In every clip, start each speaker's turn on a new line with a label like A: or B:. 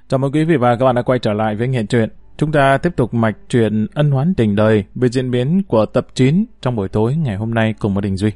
A: Chào mừng quý vị và các bạn đã quay trở lại với Nghiện Truyện. Chúng ta tiếp tục mạch truyện Ân Oán Tình Đời với diễn biến của tập 9 trong buổi tối ngày hôm nay cùng với Đình Duy.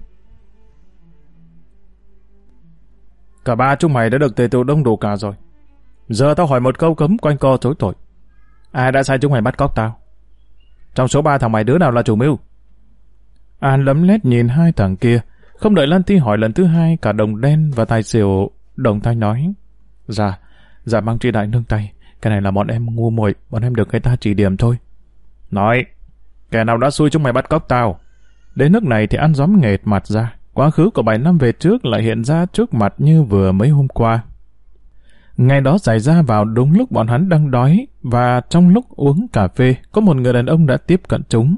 A: Cả ba chúng mày đã được tề tựu đông đủ cả rồi. Giờ tao hỏi một câu cấm quanh co chối tội. Ai đã sai chúng mày bắt cóc tao? Trong số 3 thằng mày đứa nào là chủ mưu? An lấm lét nhìn hai thằng kia. Không đợi Lan Ti hỏi lần thứ hai, cả Đồng Đen và Tài Xỉu đồng thanh nói: Dạ mang tri đại nương tay. Cái này là bọn em ngu muội, bọn em được người ta chỉ điểm thôi. Nói, kẻ nào đã xui chúng mày bắt cóc tao? Đến nước này thì An gióm nghệt mặt ra. Quá khứ của 7 năm về trước lại hiện ra trước mặt như vừa mấy hôm qua. Ngày đó xảy ra vào đúng lúc bọn hắn đang đói, và trong lúc uống cà phê, có một người đàn ông đã tiếp cận chúng.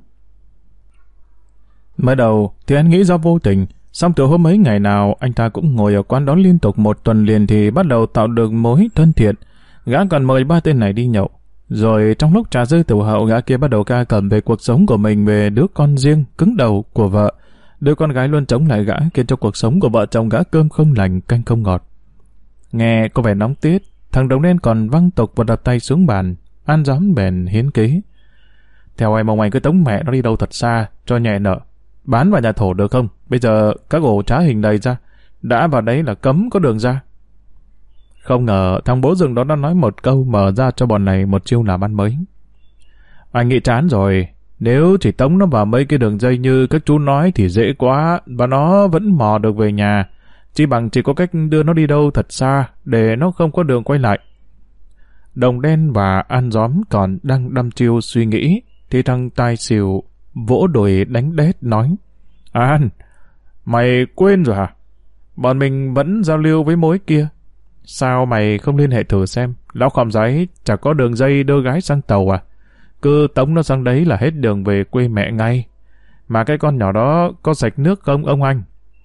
A: Mới đầu thì anh nghĩ do vô tình, xong từ hôm mấy ngày nào anh ta cũng ngồi ở quán đó liên tục một tuần liền thì bắt đầu tạo được mối thân thiện. Gã còn mời ba tên này đi nhậu. Rồi trong lúc trà dư tiểu hậu, gã kia bắt đầu ca cẩm về cuộc sống của mình, về đứa con riêng cứng đầu của vợ. Đứa con gái luôn chống lại gã, khiến cho cuộc sống của vợ chồng gã cơm không lành canh không ngọt. Nghe có vẻ nóng tiết, thằng Đồng Đen còn văng tục và đập tay xuống bàn. An gióm bèn hiến kế: Theo em, ông anh cứ tống mẹ nó đi đâu thật xa cho nhẹ nợ, bán vào nhà thổ được không? Bây giờ các ổ trá hình đầy ra, đã vào đấy là cấm có đường ra. Không ngờ thằng bố rừng đó đã nói một câu mở ra cho bọn này một chiêu làm ăn mới. Anh nghĩ chán rồi, nếu chỉ tống nó vào mấy cái đường dây như các chú nói thì dễ quá, và nó vẫn mò được về nhà. Chỉ bằng chỉ có cách đưa nó đi đâu thật xa, để nó không có đường quay lại. Đồng Đen và An gióm còn đang đăm chiêu suy nghĩ, thì thằng Tài Xỉu vỗ đùi đánh đét nói: An, mày quên rồi hả? Bọn mình vẫn giao lưu với mối kia. Sao mày không liên hệ thử xem? Lão Khòm Giấy chả có đường dây đưa gái sang tàu à? Cứ tống nó sang đấy là hết đường về quê mẹ ngay. Mà cái con nhỏ đó có sạch nước không ông anh?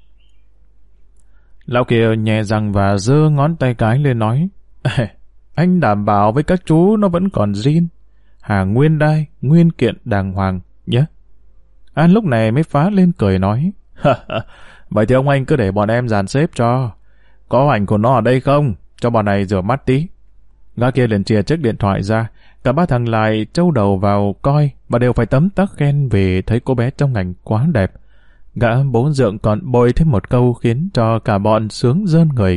A: Lão kia nhè răng và giơ ngón tay cái lên nói: Anh đảm bảo với các chú nó vẫn còn zin, hàng nguyên đai, nguyên kiện đàng hoàng nhé. An lúc này mới phá lên cười nói: Vậy thì ông anh cứ để bọn em dàn xếp cho. Có ảnh của nó ở đây không? Cho bọn này rửa mắt tí. Gã kia liền chìa chiếc điện thoại ra. Cả ba thằng lại trâu đầu vào coi, và đều phải tấm tắc khen vì thấy cô bé trong ảnh quá đẹp. Gã bố dượng còn bôi thêm một câu khiến cho cả bọn sướng rơn người.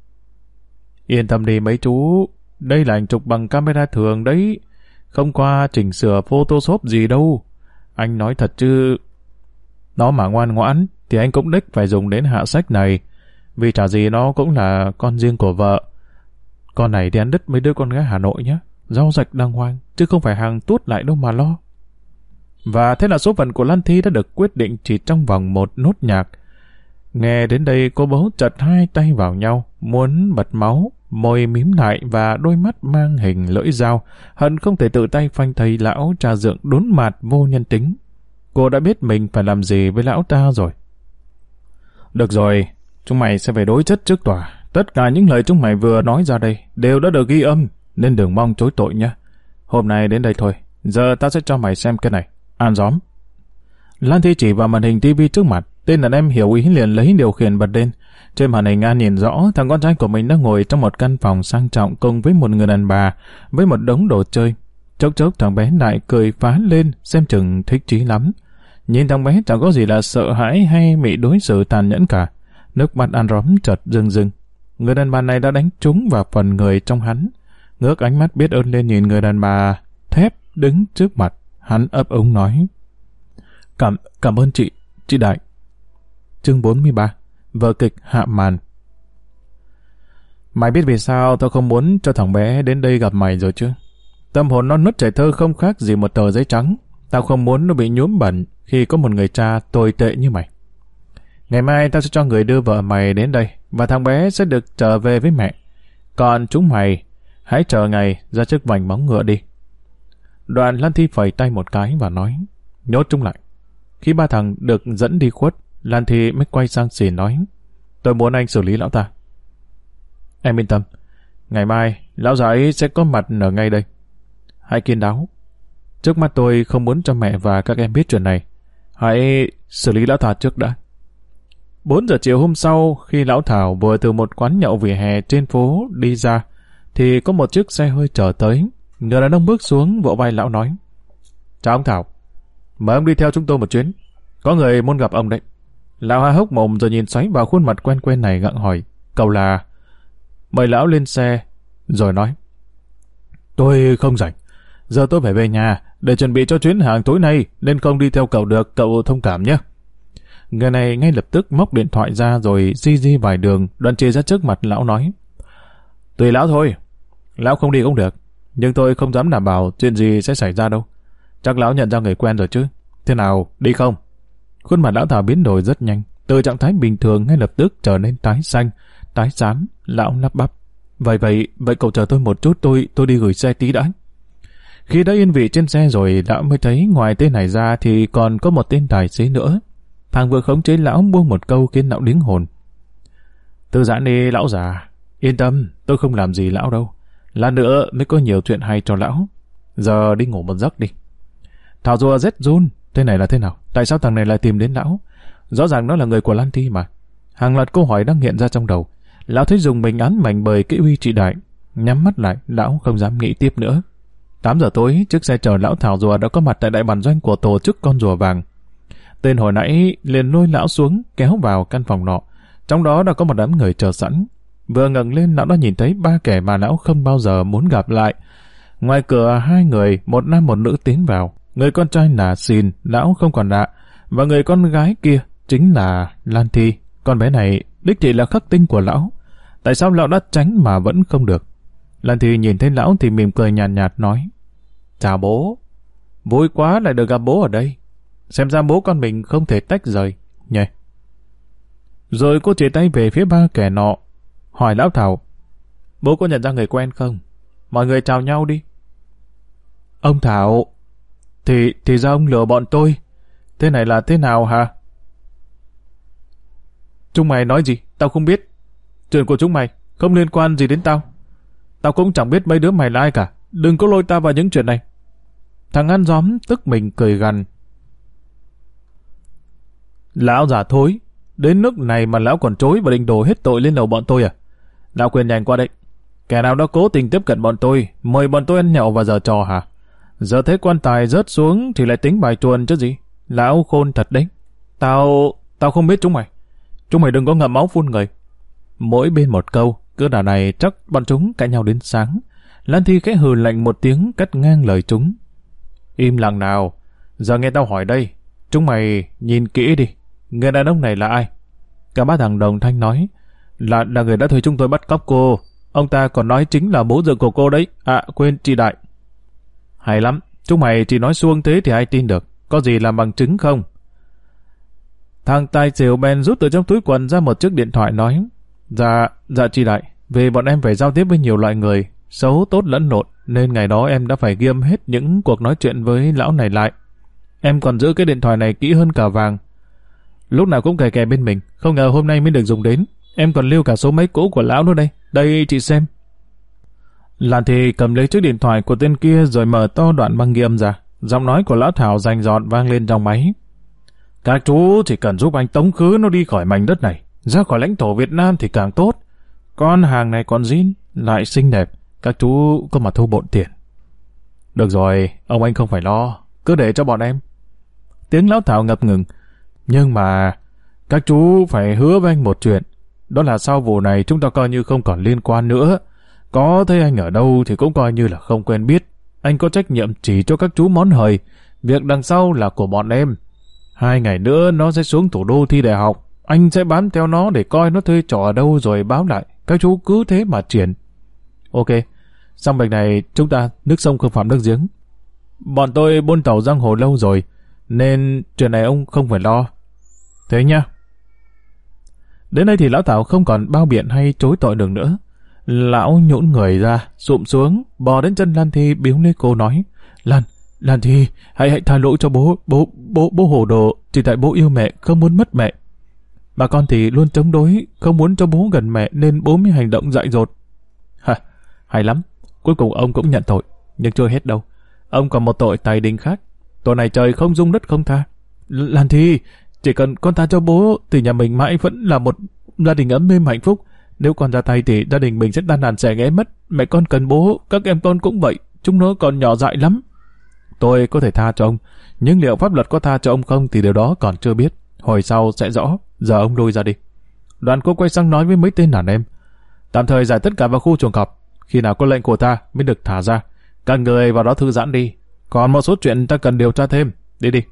A: Yên tâm đi mấy chú, đây là ảnh chụp bằng camera thường đấy, không qua chỉnh sửa Photoshop gì đâu. Anh nói thật chứ, nó mà ngoan ngoãn thì anh cũng đích phải dùng đến hạ sách này, vì chả gì nó cũng là con riêng của vợ. Con này thì ăn đứt mấy đứa con gái Hà Nội nhé, rau rạch đàng hoàng, chứ không phải hàng tuốt lại đâu mà lo. Và thế là số phận của Lan Thi đã được quyết định chỉ trong vòng một nốt nhạc. Nghe đến đây cô bố chật hai tay vào nhau, muốn bật máu, môi mím lại và đôi mắt mang hình lưỡi dao, hận không thể tự tay phanh thầy lão cha dượng đốn mạt vô nhân tính. Cô đã biết mình phải làm gì với lão ta rồi. Được rồi, chúng mày sẽ phải đối chất trước tòa. Tất cả những lời chúng mày vừa nói ra đây đều đã được ghi âm, nên đừng mong chối tội nhé. Hôm nay đến đây thôi, giờ ta sẽ cho mày xem cái này. An gióm. Lan Thi chỉ vào màn hình tivi trước mặt. Tên đàn em hiểu ý liền lấy điều khiển bật lên. Trên màn hình An nhìn rõ thằng con trai của mình đang ngồi trong một căn phòng sang trọng cùng với một người đàn bà với một đống đồ chơi. Chốc chốc thằng bé lại cười phá lên, xem chừng thích chí lắm. Nhìn thằng bé chẳng có gì là sợ hãi hay bị đối xử tàn nhẫn cả. Nước mắt An gióm chợt rưng rưng. Người đàn bà này đã đánh trúng vào phần người trong hắn. Ngước ánh mắt biết ơn lên nhìn người đàn bà thép đứng trước mặt. Hắn ấp úng nói: Cảm ơn chị Đại. Chương 43. Vở kịch hạ màn. Mày biết vì sao tao không muốn cho thằng bé đến đây gặp mày rồi chứ? Tâm hồn non nớt trẻ thơ không khác gì một tờ giấy trắng. Tao không muốn nó bị nhuốm bẩn khi có một người cha tồi tệ như mày. Ngày mai tao sẽ cho người đưa vợ mày đến đây, và thằng bé sẽ được trở về với mẹ. Còn chúng mày, hãy chờ ngày ra chiếc vành móng ngựa đi. Đoạn Lan Thi phẩy tay một cái và nói: Nhốt chúng lại. Khi ba thằng được dẫn đi khuất, Lan Thi mới quay sang Xìn nói: Tôi muốn anh xử lý lão ta. Em yên tâm, ngày mai lão già ấy sẽ có mặt ở ngay đây. Hãy kiên đáo. Trước mắt tôi không muốn cho mẹ và các em biết chuyện này. Hãy xử lý lão ta trước đã. 4 giờ chiều hôm sau, khi lão Thảo vừa từ một quán nhậu vỉa hè trên phố đi ra, thì có một chiếc xe hơi chở tới. Người đàn ông bước xuống vỗ vai lão nói: Chào ông Thảo, mời ông đi theo chúng tôi một chuyến. Có người muốn gặp ông đấy. Lão há hốc mồm rồi nhìn xoáy vào khuôn mặt quen quen này gặng hỏi: Cậu là... Mời lão lên xe, rồi nói: Tôi không rảnh. Giờ tôi phải về nhà để chuẩn bị cho chuyến hàng tối nay, nên không đi theo cậu được, cậu thông cảm nhé. Người này ngay lập tức móc điện thoại ra rồi di vài đường, đoạn chia ra trước mặt lão nói: Tùy lão thôi, lão không đi cũng được, nhưng tôi không dám đảm bảo chuyện gì sẽ xảy ra đâu. Chắc lão nhận ra người quen rồi chứ. Thế nào, đi không? Khuôn mặt lão Thảo biến đổi rất nhanh, từ trạng thái bình thường ngay lập tức trở nên tái xanh, tái xám. Lão lắp bắp: Vậy cậu chờ tôi một chút, tôi đi gửi xe tí đã. Khi đã yên vị trên xe rồi, lão mới thấy ngoài tên này ra thì còn có một tên tài xế nữa. Thằng vừa khống chế lão buông một câu khiến lão điếng hồn: Thư giãn đi lão già, yên tâm, tôi không làm gì lão đâu. Lát nữa mới có nhiều chuyện hay cho lão. Giờ đi ngủ một giấc đi. Thảo rùa rét run, thế này là thế nào? Tại sao thằng này lại tìm đến lão? Rõ ràng nó là người của Lan Thi mà. Hàng loạt câu hỏi đang hiện ra trong đầu. Lão thấy dùng mình ám ảnh bởi kỹ uy trị đại. Nhắm mắt lại, lão không dám nghĩ tiếp nữa. 8 giờ tối, chiếc xe chở lão Thảo rùa đã có mặt tại đại bản doanh của tổ chức con rùa vàng. Tên hồi nãy liền lôi lão xuống, kéo vào căn phòng nọ. Trong đó đã có một đám người chờ sẵn. Vừa ngẩng lên, lão đã nhìn thấy 3 kẻ mà lão không bao giờ muốn gặp lại. Ngoài cửa 2 người, một nam một nữ tiến vào. Người con trai là Xin, lão không còn lạ, và người con gái kia chính là Lan Thi. Con bé này đích thị là khắc tinh của lão. Tại sao lão đã tránh mà vẫn không được? Lan Thi nhìn thấy lão thì mỉm cười nhàn nhạt nói: Chào bố, vui quá lại được gặp bố ở đây. Xem ra bố con mình không thể tách rời nhỉ. Rồi cô chỉ tay về phía 3 kẻ nọ, hỏi lão Thảo: Bố có nhận ra người quen không? Mọi người chào nhau đi. Ông Thảo, thì ra ông lừa bọn tôi. Thế này là thế nào hả? Chúng mày nói gì? Tao không biết. Chuyện của chúng mày không liên quan gì đến tao. Tao cũng chẳng biết mấy đứa mày là ai cả. Đừng có lôi tao vào những chuyện này. Thằng ăn gióm tức mình cười gằn: Lão già thối, đến nước này mà lão còn chối và định đổ hết tội lên đầu bọn tôi à? Lão quên nhanh qua đấy. Kẻ nào đó cố tình tiếp cận bọn tôi, mời bọn tôi ăn nhậu và giở trò hả? Giờ thấy quan tài rớt xuống thì lại tính bài chuồn chứ gì. Lão khôn thật đấy. Tao không biết chúng mày. Chúng mày đừng có ngậm máu phun người. Mỗi bên một câu, cứ đà này chắc bọn chúng cãi nhau đến sáng. Lan Thi khẽ hừ lạnh một tiếng cắt ngang lời chúng: Im lặng nào. Giờ nghe tao hỏi đây. Chúng mày nhìn kỹ đi. Người đàn ông này là ai? Cả 3 thằng đồng thanh nói: Là người đã thuê chúng tôi bắt cóc cô. Ông ta còn nói chính là bố dượng của cô đấy. À quên, chị Đại. Hay lắm. Chúng mày chỉ nói suông thế thì ai tin được. Có gì làm bằng chứng không? Thằng tài xỉu bèn rút từ trong túi quần ra một chiếc điện thoại nói: Dạ chị Đại, vì bọn em phải giao tiếp với nhiều loại người, xấu tốt lẫn lộn, nên ngày đó em đã phải ghi hết những cuộc nói chuyện với lão này lại. Em còn giữ cái điện thoại này kỹ hơn cả vàng, lúc nào cũng kè kè bên mình, không ngờ hôm nay mới được dùng đến. Em còn lưu cả số máy cũ của lão nữa đây. Đây chị xem. Lan Thi cầm lấy chiếc điện thoại của tên kia rồi mở to đoạn băng ghi âm ra. Giọng nói của lão Thảo rành rọt vang lên trong máy: Các chú chỉ cần giúp anh tống khứ nó đi khỏi mảnh đất này, ra khỏi lãnh thổ Việt Nam thì càng tốt. Con hàng này còn zin, lại xinh đẹp, các chú có mà thu bộn tiền. Được rồi, ông anh không phải lo, cứ để cho bọn em. Tiếng lão Thảo ngập ngừng: Nhưng mà các chú phải hứa với anh một chuyện, đó là sau vụ này chúng ta coi như không còn liên quan nữa. Có thấy anh ở đâu thì cũng coi như là không quen biết. Anh có trách nhiệm chỉ cho các chú món hời. Việc đằng sau là của bọn em. 2 ngày nữa nó sẽ xuống thủ đô thi đại học. Anh sẽ bám theo nó để coi nó thuê trọ ở đâu rồi báo lại. Các chú cứ thế mà triển. Ok, xong bệnh này chúng ta nước sông không phạm nước giếng. Bọn tôi buôn tàu giang hồ lâu rồi, nên chuyện này ông không phải lo. Thế nhá. Đến đây thì lão Thảo không còn bao biện hay chối tội được nữa. Lão nhũn người ra, sụm xuống, bò đến chân Lan Thi biếu lấy cô nói: Lan Thi, hãy tha lỗi cho bố hồ đồ, chỉ tại bố yêu mẹ, không muốn mất mẹ. Bà con thì luôn chống đối, không muốn cho bố gần mẹ nên bố mới hành động dại dột. Hay lắm, cuối cùng ông cũng nhận tội, nhưng chưa hết đâu. Ông còn một tội tài đình khác. Tội này trời không dung đất không tha. Lan Thi, chỉ cần con tha cho bố thì nhà mình mãi vẫn là một gia đình ấm êm hạnh phúc. Nếu con ra tay thì gia đình mình sẽ tan đàn xẻ nghẽ mất. Mẹ con cần bố, các em con cũng vậy. Chúng nó còn nhỏ dại lắm. Tôi có thể tha cho ông, nhưng liệu pháp luật có tha cho ông không thì điều đó còn chưa biết. Hồi sau sẽ rõ. Giờ ông lui ra đi. Đoàn cô quay sang nói với mấy tên đàn em. Tạm thời giải tất cả vào khu chuồng cọp. Khi nào có lệnh của ta mới được thả ra. Các người vào đó thư giãn đi. Còn một số chuyện ta cần điều tra thêm. Đi đi.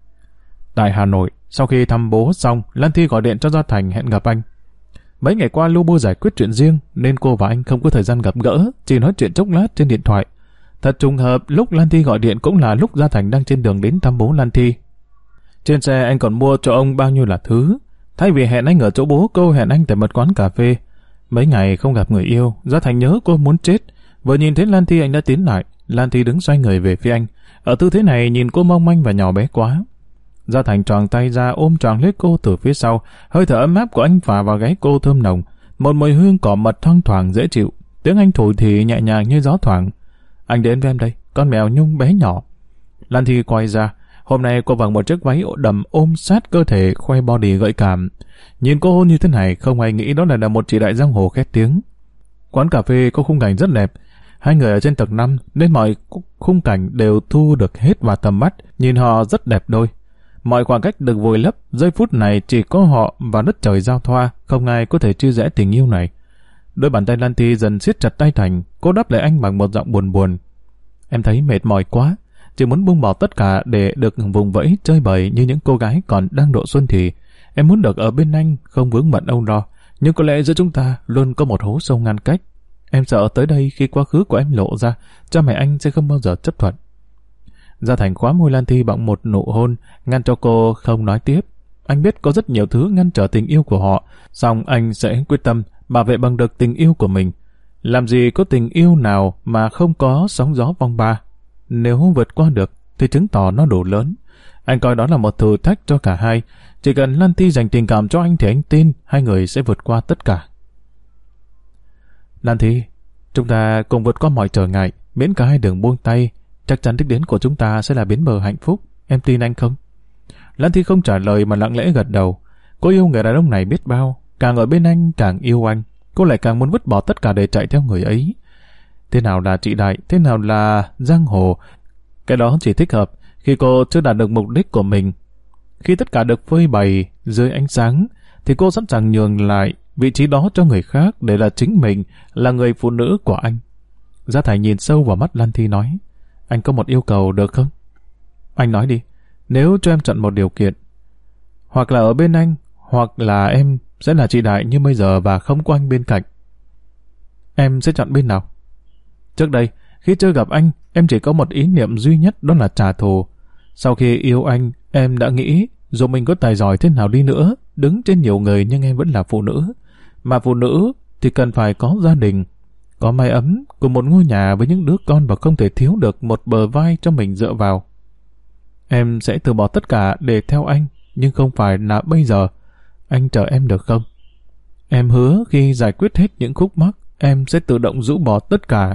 A: Tại Hà Nội, sau khi thăm bố xong, Lan Thi gọi điện cho Gia Thành hẹn gặp anh. Mấy ngày qua Lu Bu giải quyết chuyện riêng nên cô và anh không có thời gian gặp gỡ, chỉ nói chuyện chốc lát trên điện thoại. Thật trùng hợp, lúc Lan Thi gọi điện cũng là lúc Gia Thành đang trên đường đến thăm bố Lan Thi. Trên xe anh còn mua cho ông bao nhiêu là thứ. Thay vì hẹn anh ở chỗ bố, cô hẹn anh tại một quán cà phê. Mấy ngày không gặp người yêu, Gia Thành nhớ cô muốn chết. Vừa nhìn thấy Lan Thi anh đã tiến lại. Lan Thi đứng xoay người về phía anh. Ở tư thế này nhìn cô mong manh và nhỏ bé quá. Gia Thành tròn tay ra ôm tròn lấy cô từ phía sau. Hơi thở ấm áp của anh phả vào gáy cô thơm nồng. Một mùi hương cỏ mật thoang thoảng dễ chịu. Tiếng anh thổi thì nhẹ nhàng như gió thoảng. Anh đến với em đây, con mèo Nhung bé nhỏ. Lan Thi quay ra. Hôm nay cô mặc một chiếc váy đầm ôm sát cơ thể, khoe body gợi cảm. Nhìn cô hôn như thế này, không ai nghĩ đó là một chị đại giang hồ khét tiếng. Quán cà phê có khung cảnh rất đẹp. Hai người ở trên tầng 5 nên mọi khung cảnh đều thu được hết vào tầm mắt. Nhìn họ rất đẹp đôi. Mọi khoảng cách được vùi lấp, giây phút này chỉ có họ và đất trời giao thoa, không ai có thể chia rẽ tình yêu này. Đôi bàn tay Lan Thi dần siết chặt tay Thành, cô đáp lại anh bằng một giọng buồn buồn. Em thấy mệt mỏi quá, chỉ muốn buông bỏ tất cả để được vùng vẫy chơi bời như những cô gái còn đang độ xuân thì. Em muốn được ở bên anh, không vướng bận âu lo, nhưng có lẽ giữa chúng ta luôn có một hố sâu ngăn cách. Em sợ tới đây khi quá khứ của em lộ ra, cha mẹ anh sẽ không bao giờ chấp thuận. Gia Thành khóa môi Lan Thi bằng một nụ hôn, ngăn cho cô không nói tiếp. Anh biết có rất nhiều thứ ngăn trở tình yêu của họ, song anh sẽ quyết tâm bảo vệ bằng được tình yêu của mình. Làm gì có tình yêu nào mà không có sóng gió phong ba. Nếu vượt qua được thì chứng tỏ nó đủ lớn. Anh coi đó là một thử thách cho cả hai. Chỉ cần Lan Thi dành tình cảm cho anh thì anh tin hai người sẽ vượt qua tất cả. Lan Thi, chúng ta cùng vượt qua mọi trở ngại, miễn cả hai đường buông tay. Chắc chắn đích đến của chúng ta sẽ là bến bờ hạnh phúc. Em tin anh không? Lan Thi không trả lời mà lặng lẽ gật đầu. Cô yêu người đàn ông này biết bao. Càng ở bên anh càng yêu anh. Cô lại càng muốn vứt bỏ tất cả để chạy theo người ấy. Thế nào là trị đại, thế nào là giang hồ, cái đó chỉ thích hợp khi cô chưa đạt được mục đích của mình. Khi tất cả được phơi bày dưới ánh sáng, thì cô sẵn sàng nhường lại vị trí đó cho người khác để là chính mình, là người phụ nữ của anh. Gia Thành nhìn sâu vào mắt Lan Thi nói, anh có một yêu cầu được không? Anh nói đi, nếu cho em chọn một điều kiện, hoặc là ở bên anh, hoặc là em sẽ là chị đại như bây giờ và không có anh bên cạnh. Em sẽ chọn bên nào? Trước đây, khi chưa gặp anh, em chỉ có một ý niệm duy nhất, đó là trả thù. Sau khi yêu anh, em đã nghĩ dù mình có tài giỏi thế nào đi nữa, đứng trên nhiều người nhưng em vẫn là phụ nữ. Mà phụ nữ thì cần phải có gia đình, có mái ấm, cùng một ngôi nhà với những đứa con và không thể thiếu được một bờ vai cho mình dựa vào. Em sẽ từ bỏ tất cả để theo anh, nhưng không phải là bây giờ. Anh chờ em được không? Em hứa khi giải quyết hết những khúc mắc, em sẽ tự động rũ bỏ tất cả.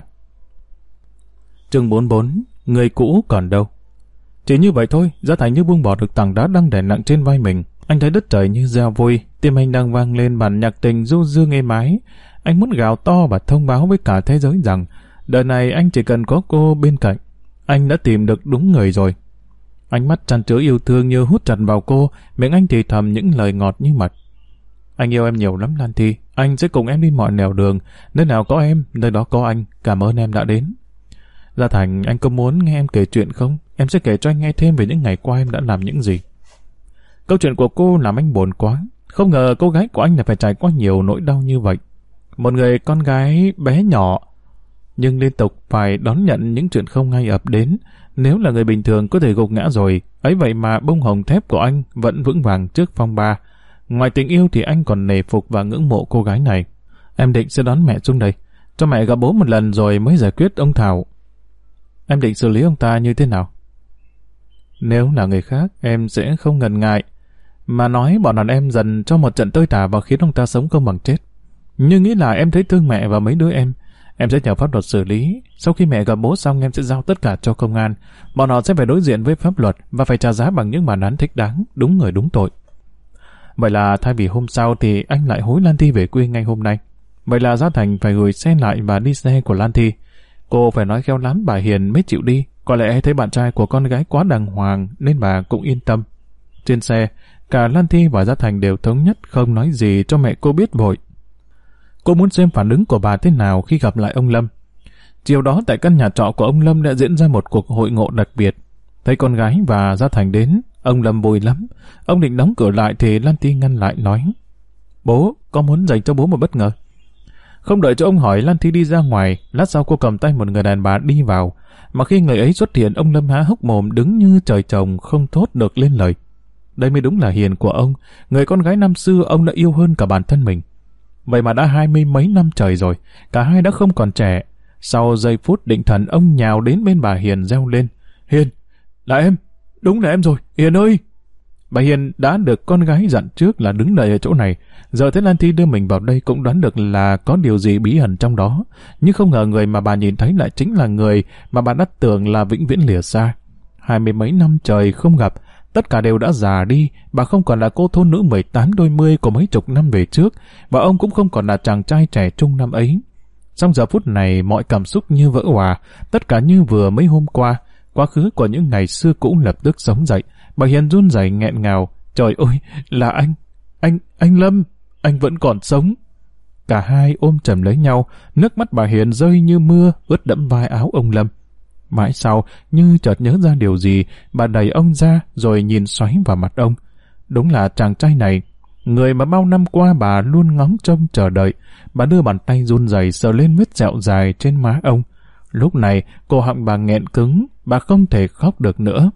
A: Chương 44, người cũ còn đâu? Chỉ như vậy thôi, Gia Thành như buông bỏ được tảng đá đang đè nặng trên vai mình. Anh thấy đất trời như reo vui, tim anh đang vang lên bản nhạc tình du dương êm ái. Anh muốn gào to và thông báo với cả thế giới rằng đời này anh chỉ cần có cô bên cạnh. Anh đã tìm được đúng người rồi. Ánh mắt tràn chứa yêu thương như hút chặt vào cô, miệng anh thì thầm những lời ngọt như mật. Anh yêu em nhiều lắm Lan Thi, anh sẽ cùng em đi mọi nẻo đường, nơi nào có em, nơi đó có anh, cảm ơn em đã đến. Gia Thành, anh có muốn nghe em kể chuyện không? Em sẽ kể cho anh nghe thêm về những ngày qua em đã làm những gì. Câu chuyện của cô làm anh buồn quá. Không ngờ cô gái của anh lại phải trải qua nhiều nỗi đau như vậy. Một người con gái bé nhỏ, nhưng liên tục phải đón nhận những chuyện không hay ập đến. Nếu là người bình thường có thể gục ngã rồi, ấy vậy mà bông hồng thép của anh vẫn vững vàng trước phong ba. Ngoài tình yêu thì anh còn nể phục và ngưỡng mộ cô gái này. Em định sẽ đón mẹ xuống đây, cho mẹ gặp bố một lần rồi mới giải quyết ông Thảo. Em định xử lý ông ta như thế nào? Nếu là người khác, em sẽ không ngần ngại mà nói bọn đàn em dần cho một trận tơi tả và khiến ông ta sống không bằng chết. Nhưng nghĩ là em thấy thương mẹ và mấy đứa em sẽ nhờ pháp luật xử lý. Sau khi mẹ gặp bố xong, em sẽ giao tất cả cho công an. Bọn họ sẽ phải đối diện với pháp luật và phải trả giá bằng những bản án thích đáng, đúng người đúng tội. Vậy là thay vì hôm sau thì anh lại hối Lan Thi về quê ngay hôm nay. Vậy là Gia Thành phải gửi xe lại và đi xe của Lan Thi. Cô phải nói khéo lắm bà Hiền mới chịu đi. Có lẽ thấy bạn trai của con gái quá đàng hoàng nên bà cũng yên tâm. Trên xe, cả Lan Thi và Gia Thành đều thống nhất không nói gì cho mẹ cô biết vội. Cô muốn xem phản ứng của bà thế nào khi gặp lại ông Lâm. Chiều đó tại căn nhà trọ của ông Lâm đã diễn ra một cuộc hội ngộ đặc biệt. Thấy con gái và Gia Thành đến, ông Lâm vui lắm. Ông định đóng cửa lại thì Lan Thi ngăn lại nói: "Bố, con muốn dành cho bố một bất ngờ." Không đợi cho ông hỏi, Lan Thi đi ra ngoài. Lát sau cô cầm tay một người đàn bà đi vào. Mà khi người ấy xuất hiện, ông Lâm há hốc mồm đứng như trời trồng không thốt được lên lời. Đây mới đúng là Hiền của ông. Người con gái năm xưa ông đã yêu hơn cả bản thân mình. Vậy mà đã 20 mấy năm trời rồi, cả hai đã không còn trẻ. Sau giây phút định thần, ông nhào đến bên bà Hiền reo lên: "Hiền, là em, đúng là em rồi, Hiền ơi!" Bà Hiền đã được con gái dặn trước là đứng đợi ở chỗ này. Giờ thấy Lan Thi đưa mình vào đây cũng đoán được là có điều gì bí ẩn trong đó. Nhưng không ngờ người mà bà nhìn thấy lại chính là người mà bà đã tưởng là vĩnh viễn lìa xa. 20 mấy năm trời không gặp, tất cả đều đã già đi. Bà không còn là cô thôn nữ 18 đôi mươi của mấy chục năm về trước, và ông cũng không còn là chàng trai trẻ trung năm ấy. Trong giờ phút này mọi cảm xúc như vỡ òa, tất cả như vừa mấy hôm qua. Quá khứ của những ngày xưa cũ lập tức sống dậy. Bà Hiền run rẩy nghẹn ngào: "Trời ơi, là anh Lâm, anh vẫn còn sống." Cả hai ôm chầm lấy nhau, nước mắt bà Hiền rơi như mưa ướt đẫm vai áo ông Lâm. Mãi sau, như chợt nhớ ra điều gì, bà đẩy ông ra rồi nhìn xoáy vào mặt ông. Đúng là chàng trai này, người mà bao năm qua bà luôn ngóng trông chờ đợi. Bà đưa bàn tay run rẩy sờ lên vết sẹo dài trên má ông. Lúc này, cổ họng bà nghẹn cứng, bà không thể khóc được nữa.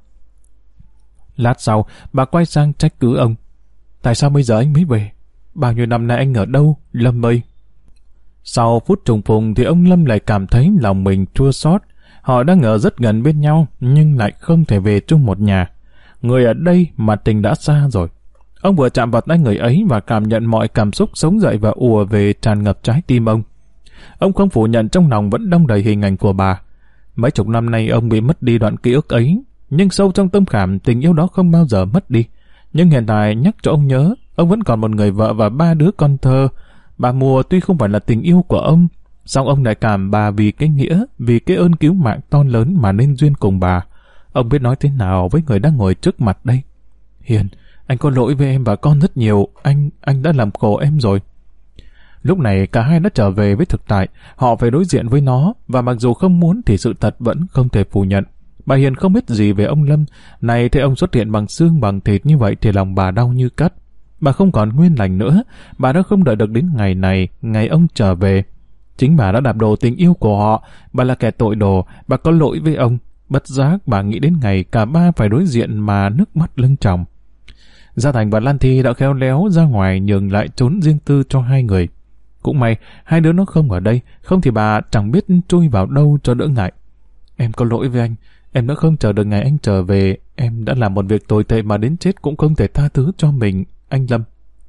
A: Lát sau, bà quay sang trách cứ ông: "Tại sao bây giờ anh mới về? Bao nhiêu năm nay anh ở đâu, Lâm ơi?" Sau phút trùng phùng thì ông Lâm lại cảm thấy lòng mình chua xót. Họ đang ở rất gần bên nhau, nhưng lại không thể về chung một nhà. Người ở đây mà tình đã xa rồi. Ông vừa chạm vào tay người ấy và cảm nhận mọi cảm xúc sống dậy và ùa về tràn ngập trái tim ông. Ông không phủ nhận trong lòng vẫn đong đầy hình ảnh của bà. Mấy chục năm nay ông bị mất đi đoạn ký ức ấy, nhưng sâu trong tâm khảm tình yêu đó không bao giờ mất đi. Nhưng hiện tại nhắc cho ông nhớ, ông vẫn còn một người vợ và 3 đứa con thơ. Bà Mùa tuy không phải là tình yêu của ông, song ông lại cảm bà vì cái nghĩa, vì cái ơn cứu mạng to lớn mà nên duyên cùng bà. Ông biết nói thế nào với người đang ngồi trước mặt đây. "Hiền, anh có lỗi với em và con rất nhiều, anh đã làm khổ em rồi." Lúc này cả hai đã trở về với thực tại, họ phải đối diện với nó, và mặc dù không muốn thì sự thật vẫn không thể phủ nhận. Bà Hiền không biết gì về ông Lâm, này thấy ông xuất hiện bằng xương bằng thịt như vậy thì lòng bà đau như cắt. Bà không còn nguyên lành nữa, bà đã không đợi được đến ngày này, ngày ông trở về. Chính bà đã đạp đổ tình yêu của họ, bà là kẻ tội đồ, bà có lỗi với ông. Bất giác bà nghĩ đến ngày cả ba phải đối diện mà nước mắt lưng tròng. Gia Thành và Lan Thi đã khéo léo ra ngoài nhường lại trốn riêng tư cho hai người. Cũng may, hai đứa nó không ở đây, không thì bà chẳng biết chui vào đâu cho đỡ ngại. "Em có lỗi với anh, em đã không chờ được ngày anh trở về, em đã làm một việc tồi tệ mà đến chết cũng không thể tha thứ cho mình, anh Lâm."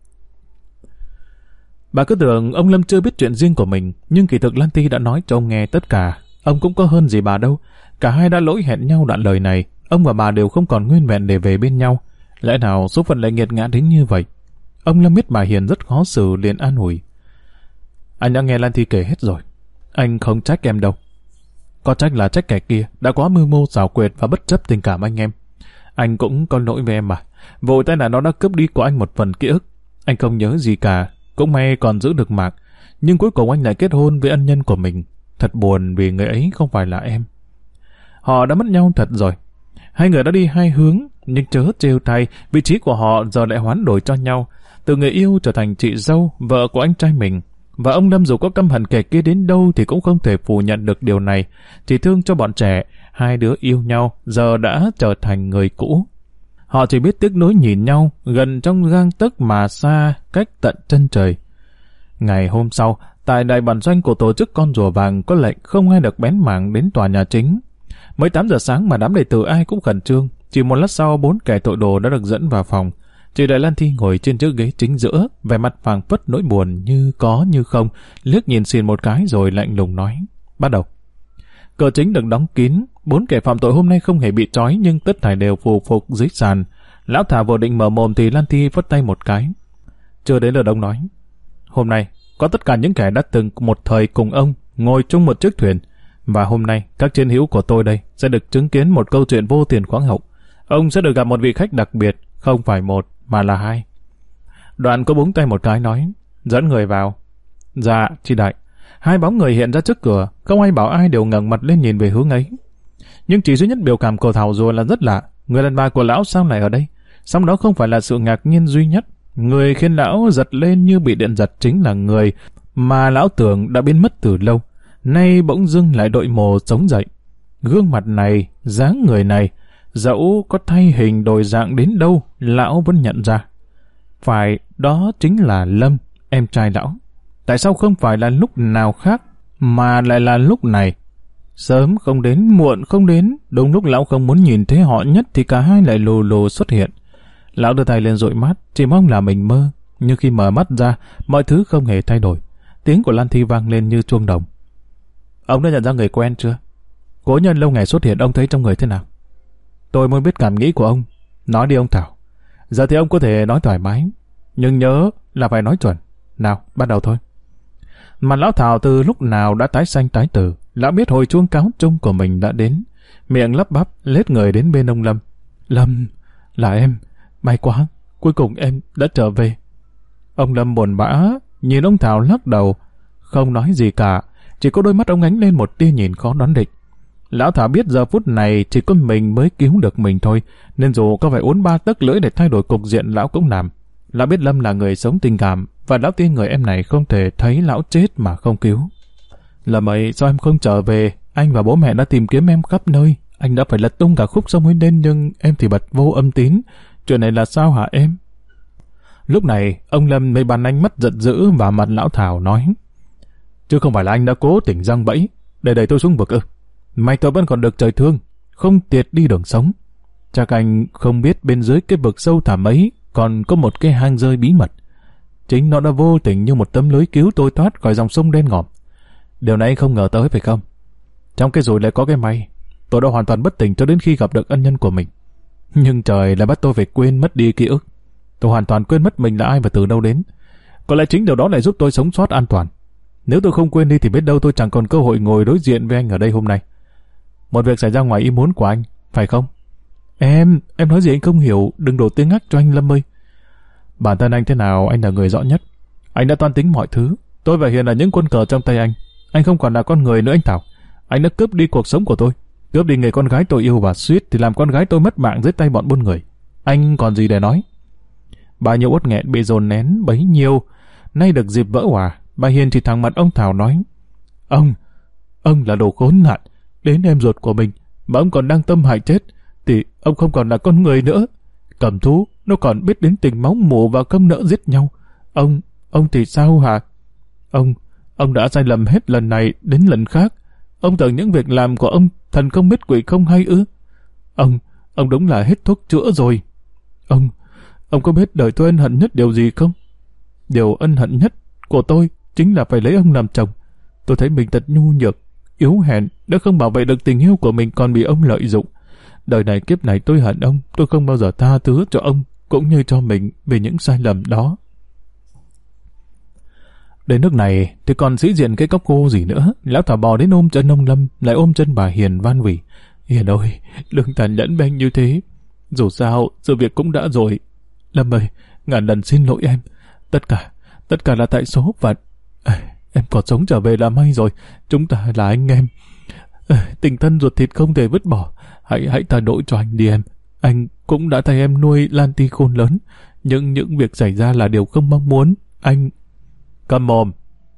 A: Bà cứ tưởng ông Lâm chưa biết chuyện riêng của mình, nhưng kỳ thực Lan Thi đã nói cho ông nghe tất cả. Ông cũng có hơn gì bà đâu. Cả hai đã lỗi hẹn nhau đoạn lời này, ông và bà đều không còn nguyên vẹn để về bên nhau. Lẽ nào số phận lại nghiệt ngã đến như vậy? Ông Lâm biết bà Hiền rất khó xử, liền an ủi: "Anh đã nghe Lan Thi kể hết rồi. Anh không trách em đâu. Có trách là trách kẻ kia, đã quá mưu mô xảo quyệt và bất chấp tình cảm anh em. Anh cũng có lỗi với em mà. Vụ tai nạn nó đã cướp đi của anh một phần ký ức. Anh không nhớ gì cả, cũng may còn giữ được mạng. Nhưng cuối cùng anh lại kết hôn với ân nhân của mình. Thật buồn vì người ấy không phải là em." Họ đã mất nhau thật rồi. Hai người đã đi hai hướng, nhưng chớ trêu thay, vị trí của họ giờ lại hoán đổi cho nhau. Từ người yêu trở thành chị dâu, vợ của anh trai mình. Và ông Lâm dù có căm hận kẻ kia đến đâu thì cũng không thể phủ nhận được điều này. Chỉ thương cho bọn trẻ, hai đứa yêu nhau, giờ đã trở thành người cũ. Họ chỉ biết tiếc nuối nhìn nhau, gần trong gang tấc mà xa, cách tận chân trời. Ngày hôm sau, tại đại bản doanh của tổ chức Con Rùa Vàng có lệnh không ai được bén mảng đến tòa nhà chính. Mới 8 giờ sáng mà đám đệ tử ai cũng khẩn trương. Chỉ một lát sau, 4 kẻ tội đồ đã được dẫn vào phòng. Chỉ đợi Lan Thi ngồi trên chiếc ghế chính giữa, vẻ mặt phảng phất nỗi buồn như có như không, liếc nhìn Xin một cái rồi lạnh lùng nói: "Bắt đầu." Cửa chính được đóng kín, 4 kẻ phạm tội hôm nay không hề bị trói nhưng tất thảy đều phù phục dưới sàn. Lão Thả vừa định mở mồm thì Lan Thi phất tay một cái. Chưa đến lượt ông nói: "Hôm nay có tất cả những kẻ đã từng một thời cùng ông ngồi chung một chiếc thuyền. Và hôm nay, các chiến hữu của tôi đây sẽ được chứng kiến một câu chuyện vô tiền khoáng hậu. Ông sẽ được gặp một vị khách đặc biệt, không phải một, mà là hai. Đoạn có búng tay một cái nói, dẫn người vào. Dạ, chị đại. Hai bóng người hiện ra trước cửa, không ai bảo ai đều ngẩng mặt lên nhìn về hướng ấy. Nhưng chỉ duy nhất biểu cảm của Thảo rồi là rất lạ. Người đàn bà của lão sao lại ở đây? Xong đó không phải là sự ngạc nhiên duy nhất. Người khiến lão giật lên như bị điện giật chính là người mà lão tưởng đã biến mất từ lâu. Nay bỗng dưng lại đội mồ sống dậy. Gương mặt này, dáng người này, dẫu có thay hình đổi dạng đến đâu, lão vẫn nhận ra. Phải, đó chính là Lâm, em trai lão. Tại sao không phải là lúc nào khác, mà lại là lúc này? Sớm không đến, muộn không đến, đúng lúc lão không muốn nhìn thấy họ nhất thì cả hai lại lù lù xuất hiện. Lão đưa tay lên dụi mắt, chỉ mong là mình mơ. Nhưng khi mở mắt ra, mọi thứ không hề thay đổi. Tiếng của Lan Thi vang lên như chuông đồng. Ông đã nhận ra người quen chưa? Cố nhân lâu ngày xuất hiện, ông thấy trong người thế nào? Tôi muốn biết cảm nghĩ của ông. Nói đi ông Thảo. Giờ thì ông có thể nói thoải mái, nhưng nhớ là phải nói chuẩn. Nào, bắt đầu thôi. Mặt lão Thảo từ lúc nào đã tái xanh tái tử. Lão biết hồi chuông cáo chung của mình đã đến. Miệng lắp bắp lết người đến bên ông Lâm. Lâm, là em. May quá, cuối cùng em đã trở về. Ông Lâm buồn bã, nhìn ông Thảo lắc đầu. Không nói gì cả, chỉ có đôi mắt ông ánh lên một tia nhìn khó đoán định. Lão Thảo biết giờ phút này chỉ có mình mới cứu được mình thôi, nên dù có phải uốn ba tấc lưỡi để thay đổi cục diện lão cũng làm. Lão biết Lâm là người sống tình cảm, và lão tin người em này không thể thấy lão chết mà không cứu. Lâm ấy, sao em không trở về? Anh và bố mẹ đã tìm kiếm em khắp nơi. Anh đã phải lật tung cả khúc sông ấy lên, nhưng em thì bật vô âm tín. Chuyện này là sao hả em? Lúc này, ông Lâm mới bắn ánh mắt giận dữ vào mặt lão Thảo nói, chứ không phải là anh đã cố tình giăng bẫy để đẩy tôi xuống vực ư? May tôi vẫn còn được trời thương, không tiệt đi đường sống. Chắc anh không biết bên dưới cái vực sâu thẳm ấy còn có một cái hang rơi bí mật. Chính nó đã vô tình như một tấm lưới cứu tôi thoát khỏi dòng sông đen ngòm. Điều này anh không ngờ tới phải không? Trong cái rồi lại có cái may, tôi đã hoàn toàn bất tỉnh cho đến khi gặp được ân nhân của mình. Nhưng trời lại bắt tôi phải quên mất đi ký ức. Tôi hoàn toàn quên mất mình là ai và từ đâu đến. Có lẽ chính điều đó lại giúp tôi sống sót an toàn. Nếu tôi không quên đi thì biết đâu tôi chẳng còn cơ hội ngồi đối diện với anh ở đây hôm nay. Một việc xảy ra ngoài ý muốn của anh, phải không? Em nói gì anh không hiểu, đừng đổ tiếng ngắt cho anh Lâm ơi. Bản thân anh thế nào anh là người rõ nhất. Anh đã toan tính mọi thứ. Tôi và Hiền là những quân cờ trong tay anh. Anh không còn là con người nữa anh Thảo. Anh đã cướp đi cuộc sống của tôi, cướp đi người con gái tôi yêu và suýt thì làm con gái tôi mất mạng dưới tay bọn buôn người. Anh còn gì để nói? Bao nhiêu uất nghẹn bị dồn nén bấy nhiêu, nay được dịp vỡ hòa. Bà Hiền chỉ thẳng mặt ông Thảo nói, ông là đồ khốn nạn, đến em ruột của mình mà ông còn đang tâm hại chết, thì ông không còn là con người nữa. Cầm thú, nó còn biết đến tình máu mủ và căm nỡ giết nhau. Ông thì sao hả? Ông đã sai lầm hết lần này đến lần khác. Ông tưởng những việc làm của ông thần không biết quỷ không hay ư? Ông đúng là hết thuốc chữa rồi. Ông có biết đời tôi ân hận nhất điều gì không? Điều ân hận nhất của tôi chính là phải lấy ông làm chồng. Tôi thấy mình thật nhu nhược, yếu hèn, đã không bảo vệ được tình yêu của mình còn bị ông lợi dụng. Đời này kiếp này tôi hận ông, tôi không bao giờ tha thứ cho ông, cũng như cho mình vì những sai lầm đó. Đến nước này thì còn sĩ diện cái cốc khô gì nữa. Lão Thảo bò đến ôm chân ông Lâm, lại ôm chân bà Hiền van vỉ. Hiền ơi, đừng tàn nhẫn với anh như thế. Dù sao, sự việc cũng đã rồi. Lâm ơi, ngàn lần xin lỗi em. Tất cả là tại số phận. Em còn sống trở về là may rồi. Chúng ta là anh em. Tình thân ruột thịt không thể vứt bỏ. Hãy tha lỗi cho anh đi em. Anh cũng đã thay em nuôi Lan Ti khôn lớn. Nhưng những việc xảy ra là điều không mong muốn. Anh... Câm mồm.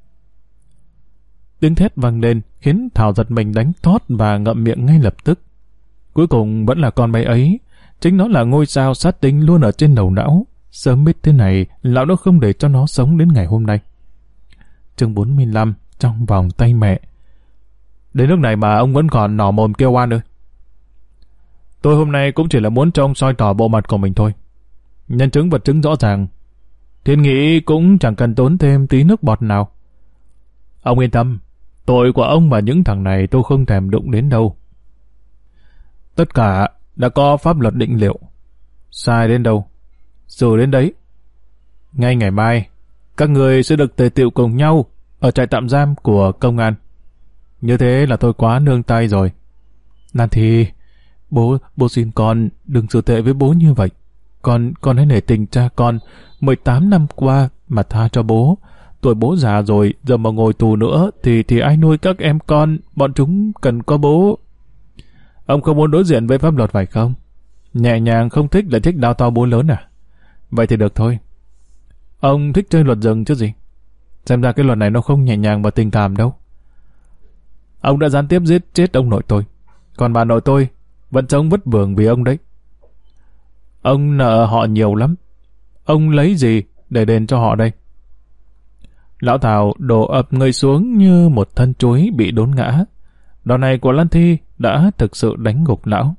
A: Tiếng thét vang lên khiến Thảo giật mình đánh thót và ngậm miệng ngay lập tức. Cuối cùng vẫn là con bé ấy. Chính nó là ngôi sao sát tinh luôn ở trên đầu não. Sớm biết thế này, lão đã không để cho nó sống đến ngày hôm nay. Chương 45, trong vòng tay mẹ. Đến lúc này mà ông vẫn còn nỏ mồm kêu oan ơi. Tôi hôm nay cũng chỉ là muốn cho ông soi tỏ bộ mặt của mình thôi. Nhân chứng vật chứng rõ ràng. Thiên nghĩ cũng chẳng cần tốn thêm tí nước bọt nào. Ông yên tâm, tội của ông và những thằng này tôi không thèm đụng đến đâu. Tất cả đã có pháp luật định liệu. Sai đến đâu, xử đến đấy. Ngay ngày mai, Các người sẽ được tề tựu cùng nhau ở trại tạm giam của công an. Như thế là tôi quá nương tay rồi. Lan Thi, bố xin con đừng xử tệ với bố như vậy. Con hãy nể tình cha con 18 năm qua mà tha cho bố. Tuổi bố già rồi, giờ mà ngồi tù nữa thì ai nuôi các em con, bọn chúng cần có bố. Ông không muốn đối diện với pháp luật phải không? Nhẹ nhàng không thích lại thích đao to búa lớn à? Vậy thì được thôi. Ông thích chơi luật rừng chứ gì? Xem ra cái luật này nó không nhẹ nhàng và tình cảm đâu. Ông đã gián tiếp giết chết ông nội tôi. Còn bà nội tôi vẫn sống vất vưởng vì ông đấy. Ông nợ họ nhiều lắm. Ông lấy gì để đền cho họ đây? Lão Thảo đổ ập người xuống như một thân chuối bị đốn ngã. Đòn này của Lan Thi đã thực sự đánh gục lão.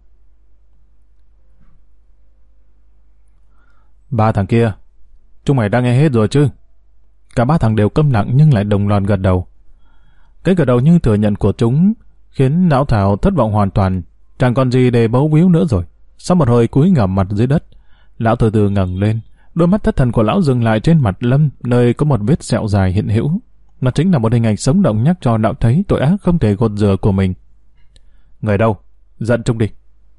A: Ba thằng kia, chúng mày đã nghe hết rồi chứ? Cả ba thằng đều câm lặng nhưng lại đồng loạt gật đầu. Cái gật đầu như thừa nhận của chúng khiến lão Thảo thất vọng hoàn toàn, chẳng còn gì để bấu víu nữa rồi. Sau một hồi cúi ngẩng mặt dưới đất, lão từ từ ngẩng lên, đôi mắt thất thần của lão dừng lại trên mặt Lâm, nơi có một vết sẹo dài hiện hữu. Nó chính là một hình ảnh sống động nhắc cho lão thấy tội ác không thể gột rửa của mình. Người đâu? Dẫn chúng đi.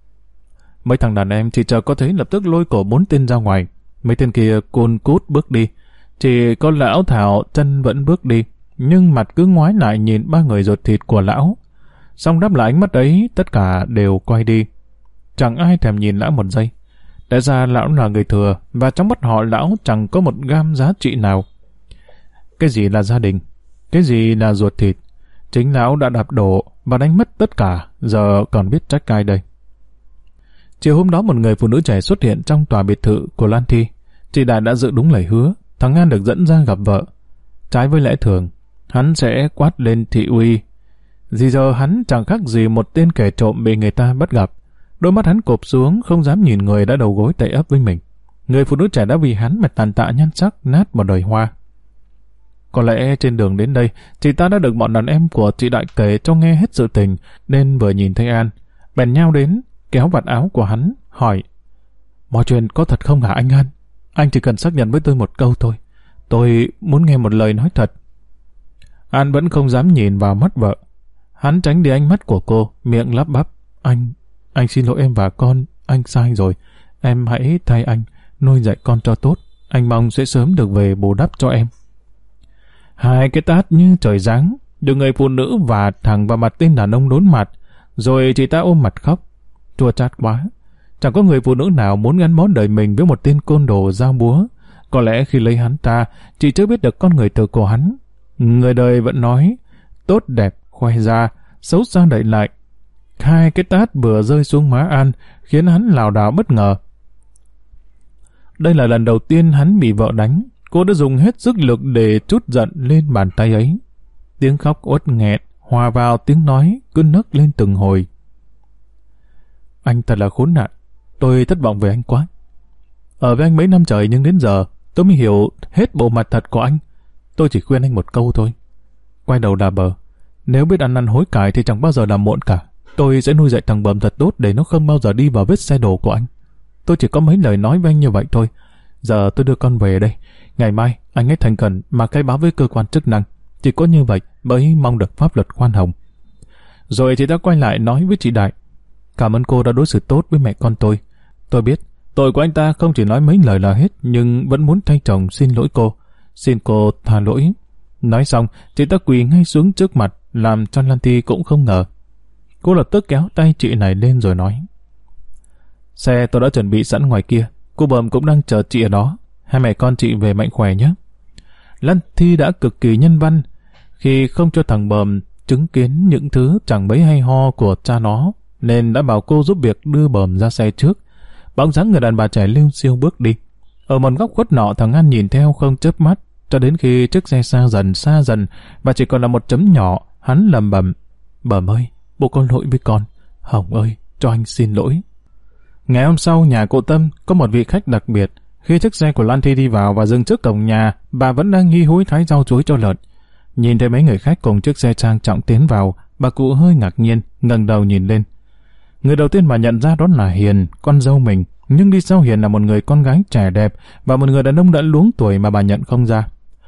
A: Mấy thằng đàn em chỉ chờ có thấy lập tức lôi cổ 4 tên ra ngoài. Mấy tên kia cun cút bước đi. Chỉ có lão Thảo chân vẫn bước đi, nhưng mặt cứ ngoái lại nhìn ba người ruột thịt của lão. Xong đáp lại ánh mắt ấy, tất cả đều quay đi. Chẳng ai thèm nhìn lão một giây. Tại ra lão là người thừa, và trong mắt họ lão chẳng có một gam giá trị nào. Cái gì là gia đình? Cái gì là ruột thịt? Chính lão đã đạp đổ và đánh mất tất cả, giờ còn biết trách ai đây? Chiều hôm đó một người phụ nữ trẻ xuất hiện trong tòa biệt thự của Lan Thi. Chị Đại đã dự đúng lời hứa, thằng An được dẫn ra gặp vợ. Trái với lẽ thường, hắn sẽ quát lên thị uy. Gì giờ hắn chẳng khác gì một tên kẻ trộm bị người ta bắt gặp. Đôi mắt hắn cụp xuống, không dám nhìn người đã đầu gối tẩy ấp với mình. Người phụ nữ trẻ đã vì hắn mà tàn tạ nhan sắc, nát một đời hoa. Có lẽ trên đường đến đây, chị ta đã được bọn đàn em của chị Đại kể cho nghe hết sự tình, nên vừa nhìn thấy An, bèn nhao đến, kéo vạt áo của hắn, hỏi: mọi chuyện có thật không hả anh An? Anh chỉ cần xác nhận với tôi một câu thôi. Tôi muốn nghe một lời nói thật. An vẫn không dám nhìn vào mắt vợ. Hắn tránh đi ánh mắt của cô, miệng lắp bắp: Anh xin lỗi em và con, anh sai rồi. Em hãy thay anh, nuôi dạy con cho tốt. Anh mong sẽ sớm được về bù đắp cho em. Hai cái tát như trời giáng, được người phụ nữ và thẳng vào mặt tên đàn ông đốn mặt, rồi chị ta ôm mặt khóc. Chua chát quá. Chẳng có người phụ nữ nào muốn gắn bó đời mình với một tên côn đồ dao búa. Có lẽ khi lấy hắn ta, chị chưa biết được con người thực của hắn. Người đời vẫn nói, tốt đẹp khoe ra, xấu xa đậy lại. Hai cái tát vừa rơi xuống má An, khiến hắn lảo đảo bất ngờ. Đây là lần đầu tiên hắn bị vợ đánh. Cô đã dùng hết sức lực để trút giận lên bàn tay ấy. Tiếng khóc uất nghẹn, hòa vào tiếng nói, cứ nấc lên từng hồi. Anh thật là khốn nạn. Tôi thất vọng về anh quá. Ở với anh mấy năm trời nhưng đến giờ, tôi mới hiểu hết bộ mặt thật của anh. Tôi chỉ khuyên anh một câu thôi. Quay đầu đà bờ. Nếu biết ăn năn hối cải thì chẳng bao giờ làm muộn cả. Tôi sẽ nuôi dạy thằng Bầm thật tốt để nó không bao giờ đi vào vết xe đổ của anh. Tôi chỉ có mấy lời nói với anh như vậy thôi. Giờ tôi đưa con về đây. Ngày mai, anh hãy thành khẩn mà khai báo với cơ quan chức năng. Chỉ có như vậy mới mong được pháp luật khoan hồng. Rồi chị ta quay lại nói với chị Đại: cảm ơn cô đã đối xử tốt với mẹ con tôi. Tôi biết, tội của anh ta không chỉ nói mấy lời là hết, nhưng vẫn muốn thay chồng xin lỗi cô. Xin cô tha lỗi. Nói xong, chị ta quỳ ngay xuống trước mặt, làm cho Lan Thi cũng không ngờ. Cô lập tức kéo tay chị này lên rồi nói: xe tôi đã chuẩn bị sẵn ngoài kia. Cô Bầm cũng đang chờ chị ở đó. Hai mẹ con chị về mạnh khỏe nhé. Lan Thi đã cực kỳ nhân văn khi không cho thằng Bầm chứng kiến những thứ chẳng mấy hay ho của cha nó, nên đã bảo cô giúp việc đưa Bầm ra xe trước. Bóng dáng người đàn bà trẻ liêu xiêu bước đi. Ở một góc khuất nọ, thằng An nhìn theo không chớp mắt, cho đến khi chiếc xe xa dần và chỉ còn là một chấm nhỏ, hắn lầm bầm: Bầm ơi, bố có lỗi với con. Hồng ơi, cho anh xin lỗi. Ngày hôm sau, nhà cô Tâm có một vị khách đặc biệt. Khi chiếc xe của Lan Thi đi vào và dừng trước cổng nhà, bà vẫn đang nghi húi thái rau chuối cho lợn. Nhìn thấy mấy người khách cùng chiếc xe trang trọng tiến vào, bà cụ hơi ngạc nhiên, ngẩng đầu nhìn lên. Người đầu tiên bà nhận ra đó là Hiền, con dâu mình, nhưng đi sau Hiền là một người con gái trẻ đẹp và một người đàn ông đã luống tuổi mà bà nhận không ra.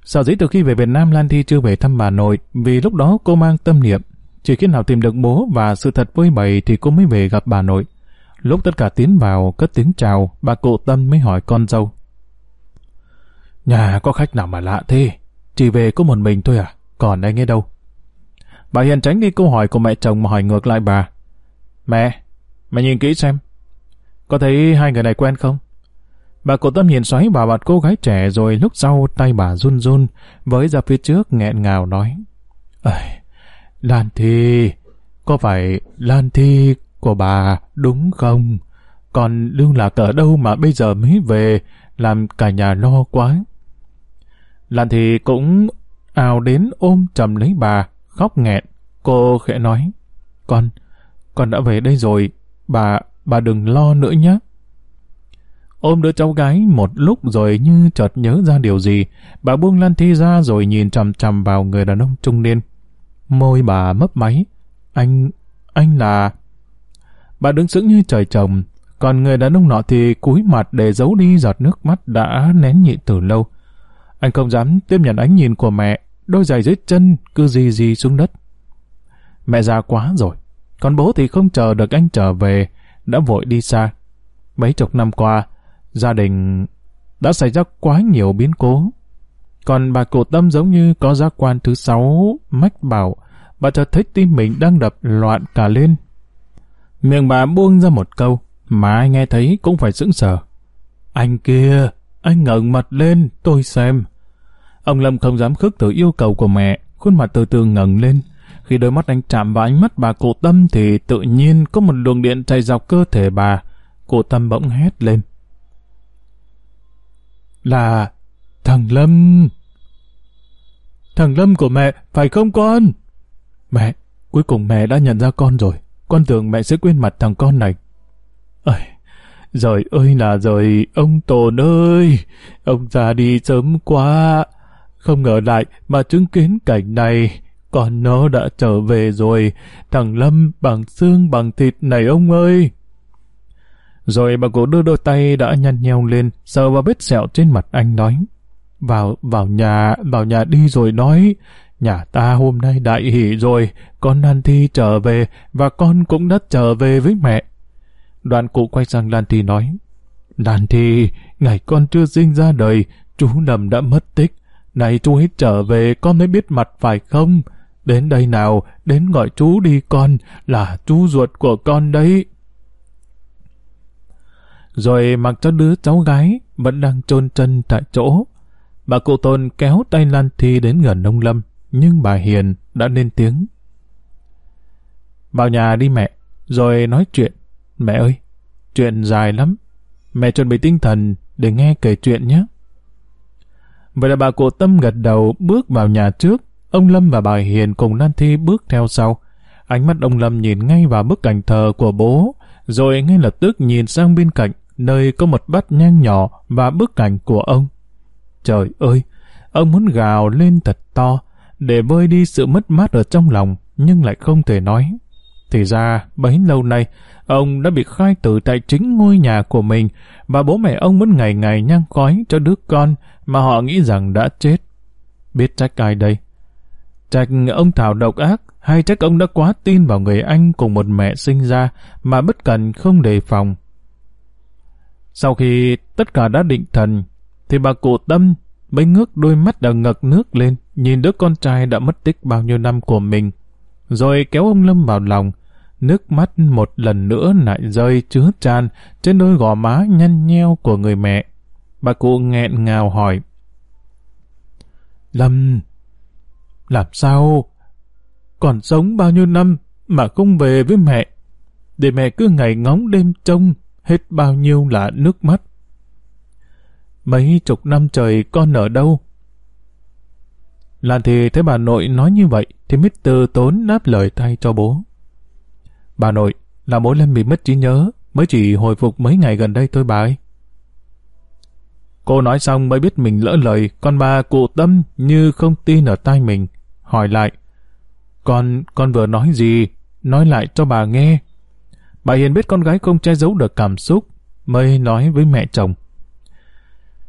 A: Sở dĩ từ khi về Việt Nam Lan Thi chưa về thăm bà nội, vì lúc đó cô mang tâm niệm. Chỉ khi nào tìm được bố và sự thật phơi bày thì cô mới về gặp bà nội. Lúc tất cả tiến vào cất tiếng chào, bà cụ Tâm mới hỏi con dâu. Nhà có khách nào mà lạ thế? Chỉ về có một mình thôi à? Còn anh ấy đâu? Bà Hiền tránh đi câu hỏi của mẹ chồng mà hỏi ngược lại bà. Mẹ nhìn kỹ xem. Có thấy hai người này quen không? Bà cụ Tâm nhìn xoáy vào mặt cô gái trẻ rồi lúc sau tay bà run run, với ra phía trước nghẹn ngào nói. Lan Thi, có phải Lan Thi của bà đúng không? Còn lưu lạc ở đâu mà bây giờ mới về, làm cả nhà lo quá. Lan Thi cũng ào đến ôm chầm lấy bà, khóc nghẹn. Cô khẽ nói, con đã về đây rồi, bà đừng lo nữa nhé. Ôm đứa cháu gái một lúc rồi như chợt nhớ ra điều gì, bà buông Lan Thi ra rồi nhìn chằm chằm vào người đàn ông trung niên. Môi bà mấp máy. Anh là... Bà đứng sững như trời trồng, còn người đàn ông nọ thì cúi mặt để giấu đi giọt nước mắt đã nén nhịn từ lâu. Anh không dám tiếp nhận ánh nhìn của mẹ, đôi giày dưới chân cứ rì xuống đất. Mẹ già quá rồi, còn bố thì không chờ được anh trở về, đã vội đi xa. Mấy chục năm qua, gia đình đã xảy ra quá nhiều biến cố. Còn bà cụ Tâm giống như có giác quan thứ 6 mách bảo, bà chợt thấy tim mình đang đập loạn cả lên. Miệng bà buông ra một câu, mà ai nghe thấy cũng phải sững sờ. Anh kia, anh ngẩng mặt lên, tôi xem. Ông Lâm không dám khước từ yêu cầu của mẹ, khuôn mặt từ từ ngẩng lên. Khi đôi mắt anh chạm vào ánh mắt bà cụ Tâm thì tự nhiên có một luồng điện chạy dọc cơ thể bà. Cụ Tâm bỗng hét lên. Là thằng Lâm. Thằng Lâm của mẹ, phải không con? Mẹ, cuối cùng mẹ đã nhận ra con rồi. Con tưởng mẹ sẽ quên mặt thằng con này. Rồi ơi là rồi, ông Tồn ơi, ông già đi sớm quá. Không ngờ lại mà chứng kiến cảnh này, con nó đã trở về rồi, thằng Lâm bằng xương bằng thịt này ông ơi. Rồi bà cụ đưa đôi tay đã nhăn nheo lên, sờ vào vết sẹo trên mặt anh nói. Vào nhà đi rồi nói, nhà ta hôm nay đại hỷ rồi, con Lan Thi trở về và con cũng đã trở về với mẹ. Đoạn cụ quay sang Lan Thi nói, Lan Thi, ngày con chưa sinh ra đời, chú Lâm đã mất tích. Này chú ấy trở về con mới biết mặt phải không? Đến đây nào, đến gọi chú đi con, là chú ruột của con đấy. Rồi mặc cho đứa cháu gái vẫn đang chôn chân tại chỗ. Bà cụ Tôn kéo tay Lan Thi đến gần ông Lâm, nhưng bà Hiền đã lên tiếng. Vào nhà đi mẹ, rồi nói chuyện. Mẹ ơi, chuyện dài lắm. Mẹ chuẩn bị tinh thần để nghe kể chuyện nhé. Vậy là bà cụ Tâm gật đầu bước vào nhà trước. Ông Lâm và bà Hiền cùng Lan Thi bước theo sau. Ánh mắt ông Lâm nhìn ngay vào bức ảnh thờ của bố, rồi ngay lập tức nhìn sang bên cạnh, nơi có một bát nhang nhỏ và bức ảnh của ông. Trời ơi, ông muốn gào lên thật to, để vơi đi sự mất mát ở trong lòng, nhưng lại không thể nói. Thì ra, bấy lâu nay, ông đã bị khai tử tại chính ngôi nhà của mình, và bố mẹ ông muốn ngày ngày nhang khói cho đứa con mà họ nghĩ rằng đã chết. Biết trách ai đây? Trách ông Thảo độc ác, hay trách ông đã quá tin vào người anh cùng một mẹ sinh ra mà bất cẩn không đề phòng? Sau khi tất cả đã định thần, thì bà cụ Tâm mới ngước đôi mắt đã ngập nước lên, nhìn đứa con trai đã mất tích bao nhiêu năm của mình, rồi kéo ông Lâm vào lòng. Nước mắt một lần nữa lại rơi chứa tràn trên đôi gò má nhăn nheo của người mẹ. Bà cụ nghẹn ngào hỏi. Lâm, làm sao? Còn sống bao nhiêu năm mà không về với mẹ, để mẹ cứ ngày ngóng đêm trông, hết bao nhiêu là nước mắt. Mấy chục năm trời con ở đâu? Lan Thi thấy bà nội nói như vậy thì mới từ tốn đáp lời thay cho bố. Bà nội, là bố Lâm bị mất trí nhớ, mới chỉ hồi phục mấy ngày gần đây thôi bà ơi. Cô nói xong mới biết mình lỡ lời, còn bà cụ Tâm như không tin ở tai mình, hỏi lại. Con vừa nói gì? Nói lại cho bà nghe. Bà Hiền biết con gái không che giấu được cảm xúc, mới nói với mẹ chồng.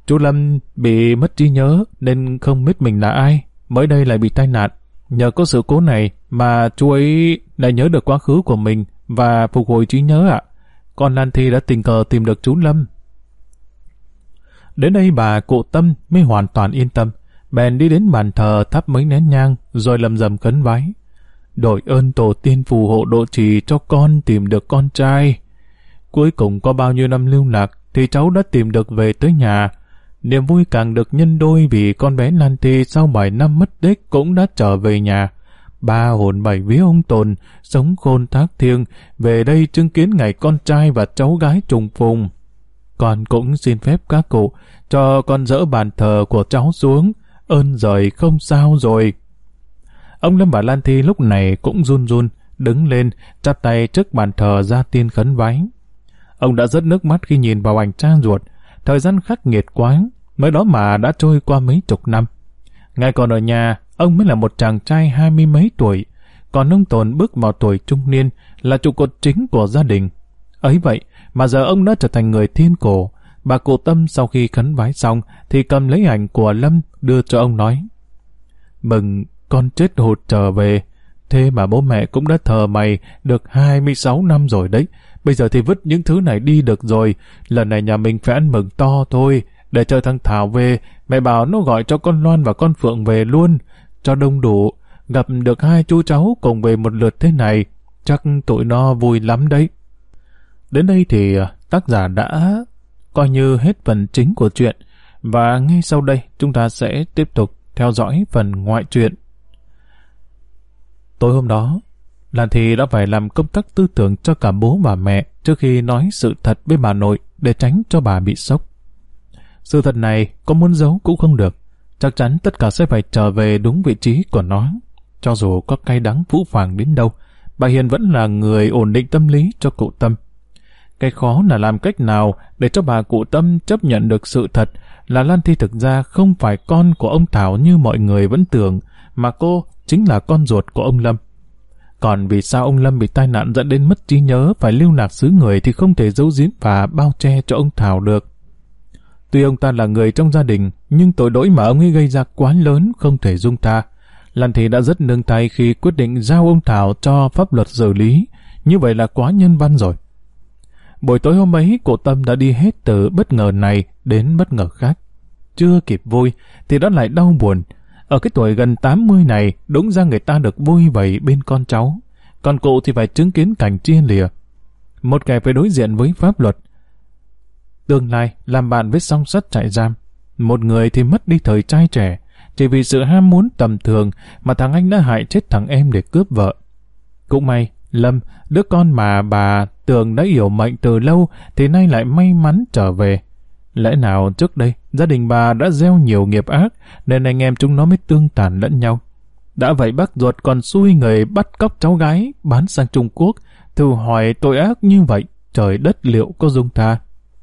A: Chú Lâm bị mất trí nhớ nên không biết mình là ai, mới đây lại bị tai nạn. Nhờ có sự cố này mà chú ấy lại nhớ được quá khứ của mình và phục hồi trí nhớ ạ. Con Lan Thi đã tình cờ tìm được chú Lâm. Đến đây bà cụ Tâm mới hoàn toàn yên tâm, bèn đi đến bàn thờ thắp mấy nén nhang rồi lầm rầm khấn vái. Đội ơn tổ tiên phù hộ độ trì cho con tìm được con trai. Cuối cùng có bao nhiêu năm lưu lạc thì cháu đã tìm được về tới nhà. Niềm vui càng được nhân đôi vì con bé Lan Thi sau 7 năm mất tích cũng đã trở về nhà. Ba hồn bảy vía ông Tồn, sống khôn thác thiêng, về đây chứng kiến ngày con trai và cháu gái trùng phùng. Con cũng xin phép các cụ cho con dỡ bàn thờ của cháu xuống, ơn rời không sao rồi. Ông Lâm và Lan Thi lúc này cũng run run, đứng lên, chắp tay trước bàn thờ ra tiên khấn vái. Ông đã rớt nước mắt khi nhìn vào ảnh cha ruột. Thời gian khắc nghiệt quá, mới đó mà đã trôi qua mấy chục năm. Ngay còn ở nhà, ông mới là một chàng trai 20 mấy tuổi, còn ông Tồn bước vào tuổi trung niên, là trụ cột chính của gia đình. Ấy vậy mà giờ ông đã trở thành người thiên cổ. Bà cụ Tâm sau khi khấn vái xong thì cầm lấy ảnh của Lâm đưa cho ông nói: Mừng con chết hụt trở về, thế mà bố mẹ cũng đã thờ mày được 26 năm rồi đấy. Bây giờ thì vứt những thứ này đi được rồi, lần này nhà mình phải ăn mừng to thôi. Để chờ thằng Thảo về, mẹ bảo nó gọi cho con Loan và con Phượng về luôn, cho đông đủ. Gặp được hai chú cháu cùng về một lượt thế này, chắc tụi nó vui lắm đấy. Đến đây thì tác giả đã coi như hết phần chính của truyện, và ngay sau đây chúng ta sẽ tiếp tục theo dõi phần ngoại truyện. Tối hôm đó, Lan Thi đã phải làm công tác tư tưởng cho cả bố và mẹ trước khi nói sự thật với bà nội để tránh cho bà bị sốc. Sự thật này có muốn giấu cũng không được, chắc chắn tất cả sẽ phải trở về đúng vị trí của nó. Cho dù có cay đắng phũ phàng đến đâu, bà Hiền vẫn là người ổn định tâm lý cho cụ Tâm. Cái khó là làm cách nào để cho bà cụ Tâm chấp nhận được sự thật là Lan Thi thực ra không phải con của ông Thảo như mọi người vẫn tưởng, mà cô chính là con ruột của ông Lâm. Còn vì sao ông Lâm bị tai nạn dẫn đến mất trí nhớ phải lưu lạc xứ người thì không thể giấu giếm và bao che cho ông Thảo được. Tuy ông ta là người trong gia đình, nhưng tội lỗi mà ông ấy gây ra quá lớn không thể dung tha. Lan Thi đã rất nương tay khi quyết định giao ông Thảo cho pháp luật xử lý, như vậy là quá nhân văn rồi. Buổi tối hôm ấy, cụ Tâm đã đi hết từ bất ngờ này đến bất ngờ khác. Chưa kịp vui thì đã lại đau buồn. Ở cái tuổi gần 80 này, đúng ra người ta được vui vầy bên con cháu, còn cụ thì phải chứng kiến cảnh chia lìa. Một kẻ phải đối diện với pháp luật, tương lai làm bạn với song sắt trại giam. Một người thì mất đi thời trai trẻ, chỉ vì sự ham muốn tầm thường mà thằng anh đã hại chết thằng em để cướp vợ. Cũng may, Lâm, đứa con mà bà tưởng đã hiểu mệnh từ lâu thì nay lại may mắn trở về. Lẽ nào trước đây gia đình bà đã gieo nhiều nghiệp ác nên anh em chúng nó mới tương tàn lẫn nhau. Đã vậy bác ruột còn xui người bắt cóc cháu gái bán sang Trung Quốc, thử hỏi tội ác như vậy trời đất liệu có dung tha.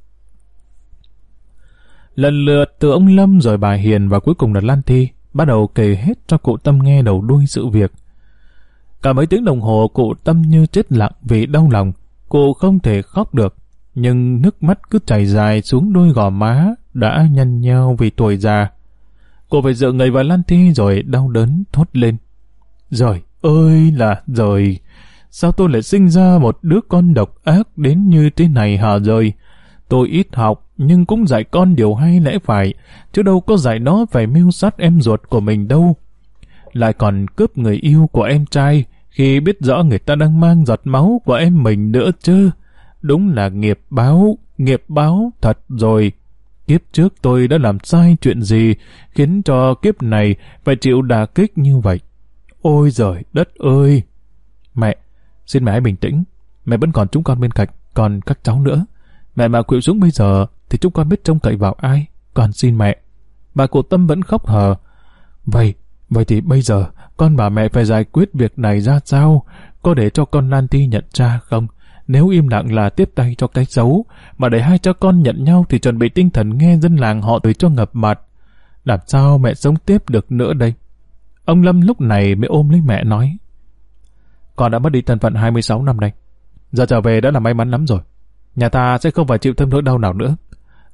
A: Lần lượt từ ông Lâm rồi bà Hiền và cuối cùng là Lan Thi bắt đầu kể hết cho cụ Tâm nghe đầu đuôi sự việc. Cả mấy tiếng đồng hồ cụ Tâm như chết lặng vì đau lòng. Cụ không thể khóc được, nhưng nước mắt cứ chảy dài xuống đôi gò má đã nhăn nheo vì tuổi già. Cô phải dựa người vào Lan Thi rồi đau đớn thốt lên: Giời ơi là giời! Sao tôi lại sinh ra một đứa con độc ác đến như thế này hả giời? Tôi ít học nhưng cũng dạy con điều hay lẽ phải, chứ đâu có dạy nó phải mưu sát em ruột của mình đâu. Lại còn cướp người yêu của em trai khi biết rõ người ta đang mang giọt máu của em mình nữa chứ. Đúng là nghiệp báo thật rồi. Kiếp trước tôi đã làm sai chuyện gì khiến cho kiếp này phải chịu đả kích như vậy? Ôi giời đất ơi! Mẹ, xin mẹ hãy bình tĩnh. Mẹ vẫn còn chúng con bên cạnh, còn các cháu nữa. Mẹ mà khuỵu xuống bây giờ thì chúng con biết trông cậy vào ai? Con xin mẹ. Bà cụ Tâm vẫn khóc hờ. Vậy thì bây giờ con bảo mẹ phải giải quyết việc này ra sao? Có để cho con Lan Thi nhận ra không? Nếu im lặng là tiếp tay cho cái xấu, mà để hai cha con nhận nhau thì chuẩn bị tinh thần nghe dân làng họ tới cho ngập mặt. Làm sao mẹ sống tiếp được nữa đây? Ông Lâm lúc này mới ôm lấy mẹ nói: Con đã mất đi thân phận 26 năm nay. Giờ trở về đã là may mắn lắm rồi. Nhà ta sẽ không phải chịu thêm nỗi đau nào nữa.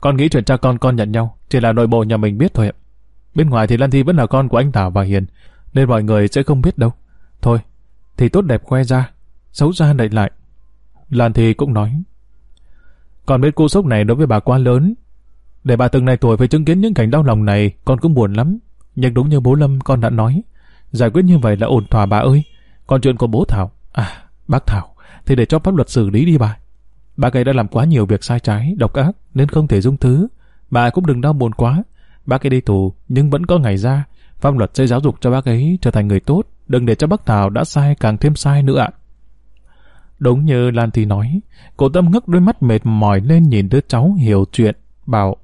A: Con nghĩ chuyện cha con nhận nhau chỉ là nội bộ nhà mình biết thôi ạ. Bên ngoài thì Lan Thi vẫn là con của anh Thảo và Hiền, nên mọi người sẽ không biết đâu. Thôi, thì tốt đẹp khoe ra, xấu xa đậy lại. Lan Thi cũng nói, con biết cú sốc này đối với bà quá lớn. Để bà từng này tuổi phải chứng kiến những cảnh đau lòng này, con cũng buồn lắm. Nhưng đúng như bố Lâm con đã nói, giải quyết như vậy là ổn thỏa bà ơi. Còn chuyện của bố Thảo, bác Thảo, thì để cho pháp luật xử lý đi bà. Bác ấy đã làm quá nhiều việc sai trái, độc ác nên không thể dung thứ. Bà cũng đừng đau buồn quá. Bác ấy đi tù nhưng vẫn có ngày ra. Pháp luật sẽ giáo dục cho bác ấy trở thành người tốt. Đừng để cho bác Thảo đã sai càng thêm sai nữa ạ. Đúng như Lan Thi nói, cô Tâm ngước đôi mắt mệt mỏi lên nhìn đứa cháu hiểu chuyện, bảo: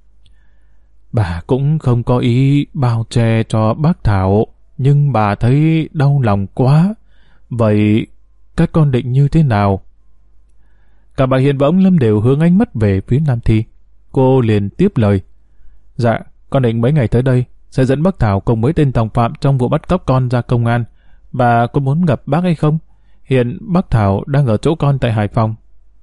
A: bà cũng không có ý bao che cho bác Thảo, nhưng bà thấy đau lòng quá. Vậy các con định như thế nào? Cả bà Hiền và ông Lâm đều hướng ánh mắt về phía Lan Thi. Cô liền tiếp lời: dạ, con định mấy ngày tới đây sẽ dẫn bác Thảo cùng mấy tên đồng phạm trong vụ bắt cóc con ra công an. Bà có muốn gặp bác hay không? Hiện bác Thảo đang ở chỗ con tại Hải Phòng.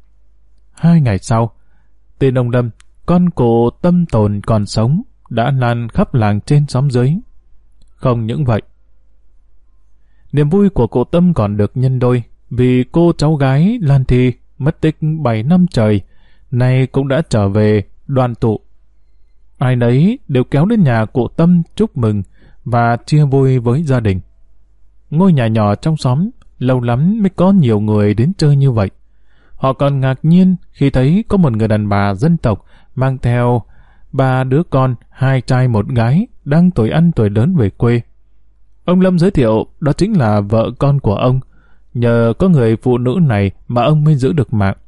A: 2 ngày sau, tên ông Lâm, con cụ Tâm Tồn còn sống, đã lan khắp làng trên xóm dưới. Không những vậy, niềm vui của cụ Tâm còn được nhân đôi, vì cô cháu gái Lan Thi mất tích 7 năm trời, nay cũng đã trở về đoàn tụ. Ai nấy đều kéo đến nhà cụ Tâm chúc mừng và chia vui với gia đình. Ngôi nhà nhỏ trong xóm, lâu lắm mới có nhiều người đến chơi như vậy. Họ còn ngạc nhiên khi thấy có một người đàn bà dân tộc mang theo 3 đứa con, 2 trai 1 gái, đang tuổi ăn tuổi lớn về quê. Ông Lâm giới thiệu đó chính là vợ con của ông. Nhờ có người phụ nữ này mà ông mới giữ được mạng.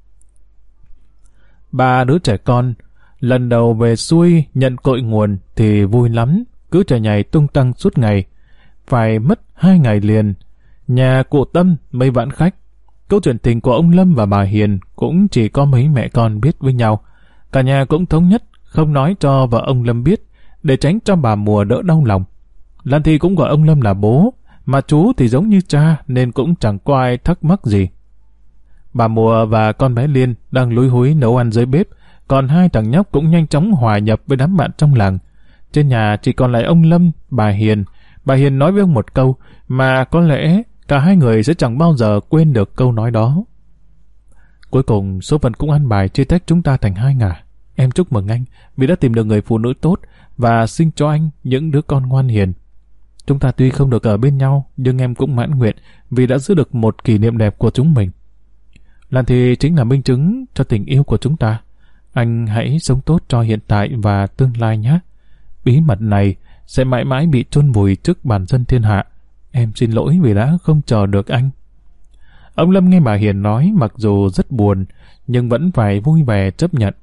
A: 3 đứa trẻ con lần đầu về xuôi nhận cội nguồn thì vui lắm, cứ chạy nhảy tung tăng suốt ngày. Phải mất 2 ngày liền, nhà cụ Tâm mấy vạn khách. Câu chuyện tình của ông Lâm và bà Hiền cũng chỉ có mấy mẹ con biết với nhau. Cả nhà cũng thống nhất không nói cho vợ ông Lâm biết, để tránh cho bà Mùa đỡ đau lòng. Lan Thi cũng gọi ông Lâm là bố, mà chú thì giống như cha nên cũng chẳng có ai thắc mắc gì. Bà Mùa và con bé Liên đang lúi húi nấu ăn dưới bếp, còn 2 thằng nhóc cũng nhanh chóng hòa nhập với đám bạn trong làng. Trên nhà chỉ còn lại ông Lâm, bà Hiền. Bà Hiền nói với ông một câu mà có lẽ cả 2 người sẽ chẳng bao giờ quên được câu nói đó. Cuối cùng số phận cũng ăn bài chia tách chúng ta thành 2 ngả. Em chúc mừng anh vì đã tìm được người phụ nữ tốt và sinh cho anh những đứa con ngoan hiền. Chúng ta tuy không được ở bên nhau, nhưng em cũng mãn nguyện vì đã giữ được một kỷ niệm đẹp của chúng mình. Lan Thi chính là minh chứng cho tình yêu của chúng ta. Anh hãy sống tốt cho hiện tại và tương lai nhé. Bí mật này sẽ mãi mãi bị chôn vùi trước bàn dân thiên hạ. Em xin lỗi vì đã không chờ được anh. Ông Lâm nghe bà Hiền nói mặc dù rất buồn, nhưng vẫn phải vui vẻ chấp nhận.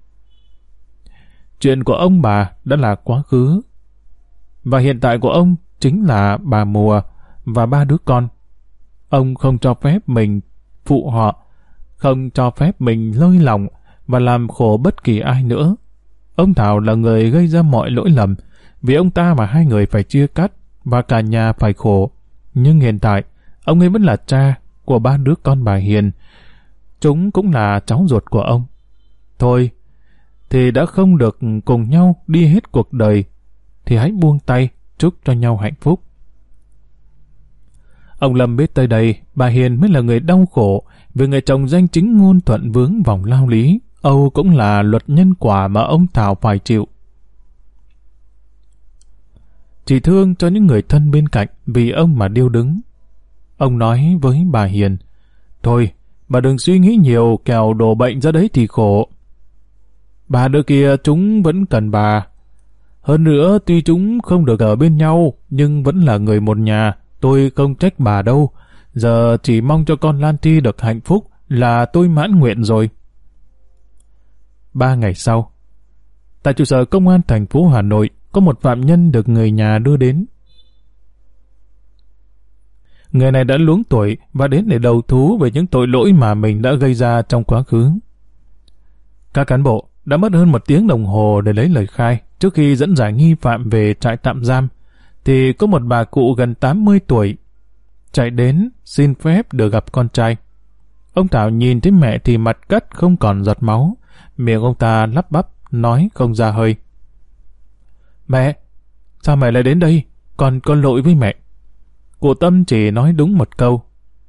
A: Chuyện của ông bà đã là quá khứ, và hiện tại của ông chính là bà Mùa và 3 đứa con. Ông không cho phép mình phụ họ, không cho phép mình lơi lỏng và làm khổ bất kỳ ai nữa. Ông Thảo là người gây ra mọi lỗi lầm, vì ông ta mà 2 người phải chia cắt và cả nhà phải khổ. Nhưng hiện tại, ông ấy vẫn là cha của 3 đứa con bà Hiền. Chúng cũng là cháu ruột của ông. Thôi, thì đã không được cùng nhau đi hết cuộc đời, thì hãy buông tay, chúc cho nhau hạnh phúc. Ông Lâm biết tới đây, bà Hiền mới là người đau khổ, vì người chồng danh chính ngôn thuận vướng vòng lao lý. Âu cũng là luật nhân quả mà ông Thảo phải chịu. Chỉ thương cho những người thân bên cạnh vì ông mà điêu đứng. Ông nói với bà Hiền: thôi, bà đừng suy nghĩ nhiều, kẻo đổ bệnh ra đấy thì khổ. Bà đứa kia chúng vẫn cần bà. Hơn nữa, tuy chúng không được ở bên nhau, nhưng vẫn là người một nhà. Tôi không trách bà đâu. Giờ chỉ mong cho con Lan Thi được hạnh phúc là tôi mãn nguyện rồi. 3 ngày sau, tại trụ sở công an thành phố Hà Nội, có một phạm nhân được người nhà đưa đến. Người này đã luống tuổi và đến để đầu thú về những tội lỗi mà mình đã gây ra trong quá khứ. Các cán bộ đã mất hơn 1 tiếng đồng hồ để lấy lời khai. Trước khi dẫn giải nghi phạm về trại tạm giam, thì có một bà cụ gần 80 tuổi chạy đến xin phép được gặp con trai. Ông Thảo nhìn thấy mẹ thì mặt cắt không còn giọt máu, miệng ông ta lắp bắp nói không ra hơi. Mẹ, sao mẹ lại đến đây? Con có lỗi với mẹ. Cụ Tâm chỉ nói đúng một câu.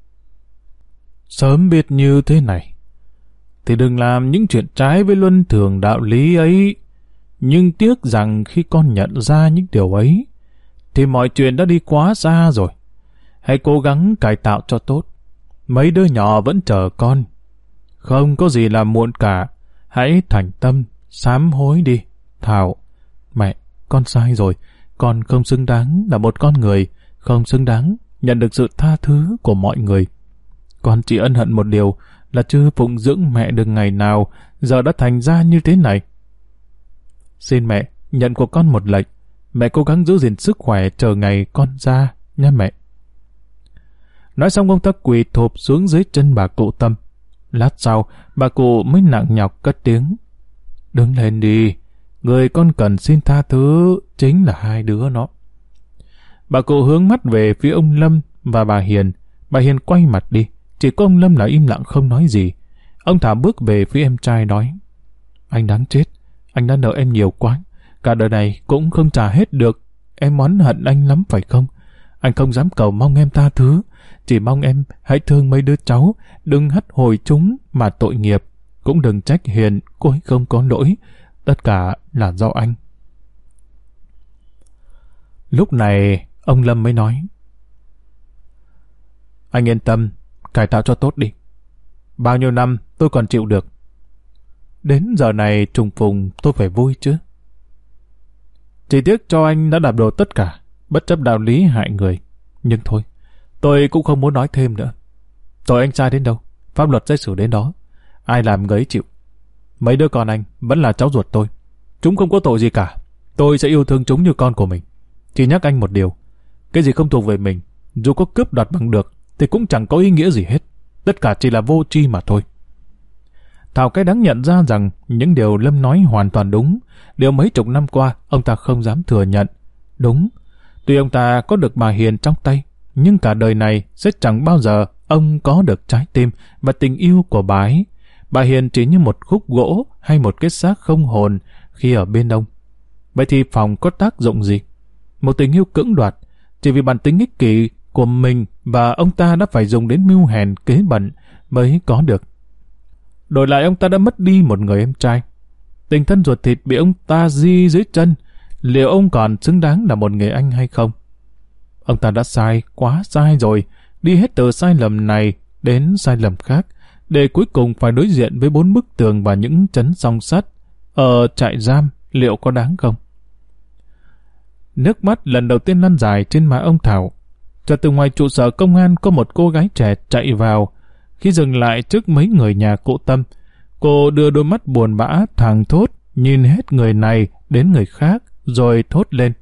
A: Sớm biết như thế này, thì đừng làm những chuyện trái với luân thường đạo lý ấy. Nhưng tiếc rằng khi con nhận ra những điều ấy, thì mọi chuyện đã đi quá xa rồi. Hãy cố gắng cải tạo cho tốt. Mấy đứa nhỏ vẫn chờ con. Không có gì là muộn cả. Hãy thành tâm, sám hối đi. Thảo, mẹ, con sai rồi. Con không xứng đáng là một con người, không xứng đáng nhận được sự tha thứ của mọi người. Con chỉ ân hận một điều là chưa phụng dưỡng mẹ được ngày nào, giờ đã thành ra như thế này. Xin mẹ, nhận của con một lệnh. Mẹ cố gắng giữ gìn sức khỏe chờ ngày con ra, nha mẹ. Nói xong ông ta quỳ thụp xuống dưới chân bà cụ Tâm. Lát sau, bà cụ mới nặng nhọc cất tiếng. Đứng lên đi, người con cần xin tha thứ chính là hai đứa nó. Bà cụ hướng mắt về phía ông Lâm và bà Hiền. Bà Hiền quay mặt đi, chỉ có ông Lâm là im lặng không nói gì. Ông Thảo bước về phía em trai nói. Anh đáng chết, anh đã nợ em nhiều quá. Cả đời này cũng không trả hết được. Em oán hận anh lắm phải không? Anh không dám cầu mong em tha thứ. Chỉ mong em hãy thương mấy đứa cháu, đừng hắt hồi chúng mà tội nghiệp. Cũng đừng trách Hiền, cô ấy không có lỗi. Tất cả là do anh. Lúc này, ông Lâm mới nói. Anh yên tâm, cải tạo cho tốt đi. Bao nhiêu năm tôi còn chịu được. Đến giờ này trùng phùng tôi phải vui chứ. Chỉ tiếc cho anh đã đạp đổ tất cả, bất chấp đạo lý hại người. Nhưng thôi, tôi cũng không muốn nói thêm nữa. Tội anh sai đến đâu, pháp luật sẽ xử đến đó. Ai làm người ấy chịu. Mấy đứa con anh vẫn là cháu ruột tôi. Chúng không có tội gì cả. Tôi sẽ yêu thương chúng như con của mình. Chỉ nhắc anh một điều. Cái gì không thuộc về mình, dù có cướp đoạt bằng được, thì cũng chẳng có ý nghĩa gì hết. Tất cả chỉ là vô tri mà thôi. Thảo cái đáng nhận ra rằng những điều Lâm nói hoàn toàn đúng. Điều mấy chục năm qua ông ta không dám thừa nhận. Đúng, tuy ông ta có được bà Hiền trong tay, nhưng cả đời này sẽ chẳng bao giờ ông có được trái tim và tình yêu của bà ấy. Bà Hiền chỉ như một khúc gỗ hay một cái xác không hồn khi ở bên ông. Vậy thì phòng có tác dụng gì? Một tình yêu cưỡng đoạt, chỉ vì bản tính ích kỷ của mình, và ông ta đã phải dùng đến mưu hèn kế bẩn mới có được. Đổi lại ông ta đã mất đi một người em trai. Tình thân ruột thịt bị ông ta di dưới chân, liệu ông còn xứng đáng là một người anh hay không? Ông ta đã sai, quá sai rồi, đi hết từ sai lầm này đến sai lầm khác, để cuối cùng phải đối diện với 4 bức tường và những trấn song sắt. Ở trại giam, liệu có đáng không? Nước mắt lần đầu tiên lăn dài trên má ông Thảo. Chợt từ ngoài trụ sở công an có một cô gái trẻ chạy vào. Khi dừng lại trước mấy người nhà cụ Tâm, cô đưa đôi mắt buồn bã thảng thốt, nhìn hết người này đến người khác, rồi thốt lên.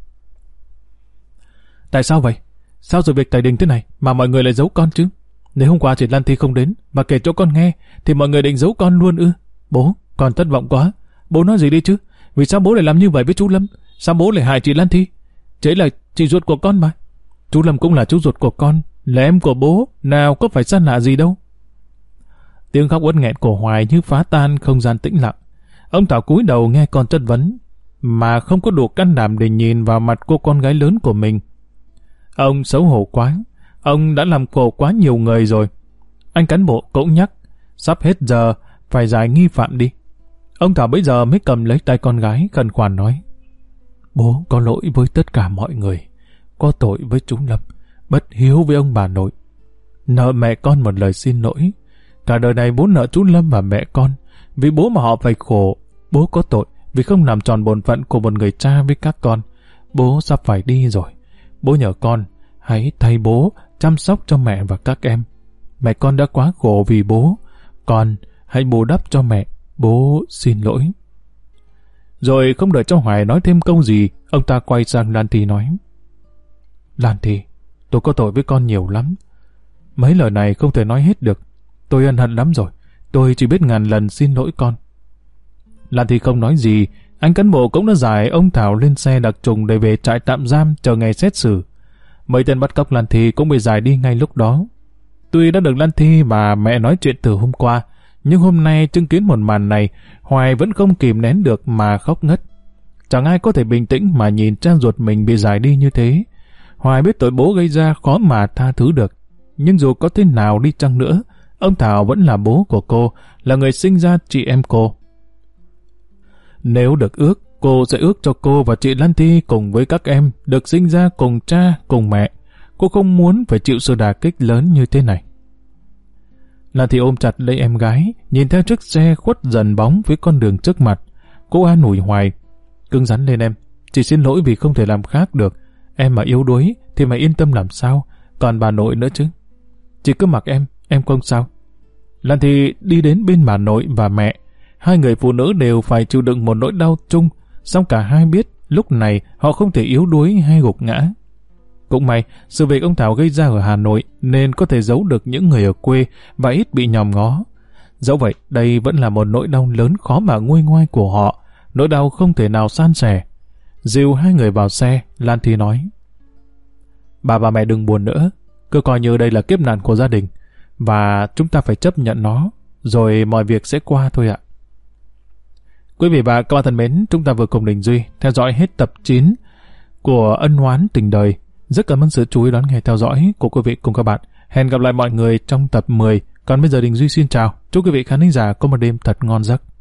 A: Tại sao vậy? Sao sự việc tại đình thế này mà mọi người lại giấu con chứ? Nếu hôm qua chị Lan Thi không đến và kể cho con nghe, thì mọi người định giấu con luôn ư? Bố, con thất vọng quá. Bố nói gì đi chứ? Vì sao bố lại làm như vậy với chú Lâm? Sao bố lại hại chị Lan Thi? Chị là chị ruột của con mà. Chú Lâm cũng là chú ruột của con, là em của bố, nào có phải xa lạ gì đâu. Tiếng khóc uất nghẹn của Hoài như phá tan không gian tĩnh lặng. Ông Thảo cúi đầu nghe con chất vấn, mà không có đủ can đảm để nhìn vào mặt cô con gái lớn của mình. Ông xấu hổ quá, ông đã làm khổ quá nhiều người rồi. Anh cán bộ cũng nhắc, sắp hết giờ, phải giải nghi phạm đi. Ông Thảo bây giờ mới cầm lấy tay con gái khẩn khoản nói. Bố có lỗi với tất cả mọi người, có tội với chú Lâm, bất hiếu với ông bà nội. Nợ mẹ con một lời xin lỗi. Cả đời này bố nợ chú Lâm và mẹ con, vì bố mà họ phải khổ. Bố có tội vì không làm tròn bổn phận của một người cha với các con. Bố sắp phải đi rồi. Bố nhờ con, hãy thay bố chăm sóc cho mẹ và các em. Mẹ con đã quá khổ vì bố. Con, hãy bù đắp cho mẹ. Bố xin lỗi. Rồi không đợi cho Hoài nói thêm câu gì, ông ta quay sang Lan Thi nói. Lan Thi, tôi có tội với con nhiều lắm. Mấy lời này không thể nói hết được. Tôi ân hận lắm rồi. Tôi chỉ biết ngàn lần xin lỗi con. Lan Thi không nói gì. Anh cán bộ cũng đã giải ông Thảo lên xe đặc trùng để về trại tạm giam chờ ngày xét xử. Mấy tên bắt cóc Lan Thi cũng bị giải đi ngay lúc đó. Tuy đã được Lan Thi và mẹ nói chuyện từ hôm qua, Nhưng hôm nay chứng kiến một màn này, Hoài vẫn không kìm nén được mà khóc ngất. Chẳng ai có thể bình tĩnh mà nhìn cha ruột mình bị giải đi như thế. Hoài biết tội bố gây ra khó mà tha thứ được. Nhưng dù có thế nào đi chăng nữa, ông Thảo vẫn là bố của cô, là người sinh ra chị em cô. Nếu được ước, cô sẽ ước cho cô và chị Lan Thi cùng với các em được sinh ra cùng cha, cùng mẹ. Cô không muốn phải chịu sự đả kích lớn như thế này. Lan Thi ôm chặt lấy em gái, nhìn theo chiếc xe khuất dần bóng với con đường trước mặt. Cô an ủi Hoài. Cứng rắn lên em, chị xin lỗi vì không thể làm khác được. Em mà yếu đuối thì mày yên tâm làm sao, còn bà nội nữa chứ. Chị cứ mặc em không sao. Lan Thi đi đến bên bà nội và mẹ. Hai người phụ nữ đều phải chịu đựng một nỗi đau chung, song cả hai biết lúc này họ không thể yếu đuối hay gục ngã. Cũng may, sự việc ông Thảo gây ra ở Hà Nội nên có thể giấu được những người ở quê và ít bị nhòm ngó. Dẫu vậy, đây vẫn là một nỗi đau lớn khó mà nguôi ngoai của họ, nỗi đau không thể nào san sẻ. Dìu hai người vào xe, Lan Thi nói: Bà và mẹ đừng buồn nữa, cứ coi như đây là kiếp nạn của gia đình, và chúng ta phải chấp nhận nó, rồi mọi việc sẽ qua thôi ạ. Quý vị và các bạn thân mến, chúng ta vừa cùng Đình Duy theo dõi hết tập 9 của Ân Oán Tình Đời. Rất cảm ơn sự chú ý đón nghe theo dõi của quý vị cùng các bạn. Hẹn gặp lại mọi người trong tập 10. Còn bây giờ Đình Duy xin chào. Chúc quý vị khán thính giả có một đêm thật ngon giấc.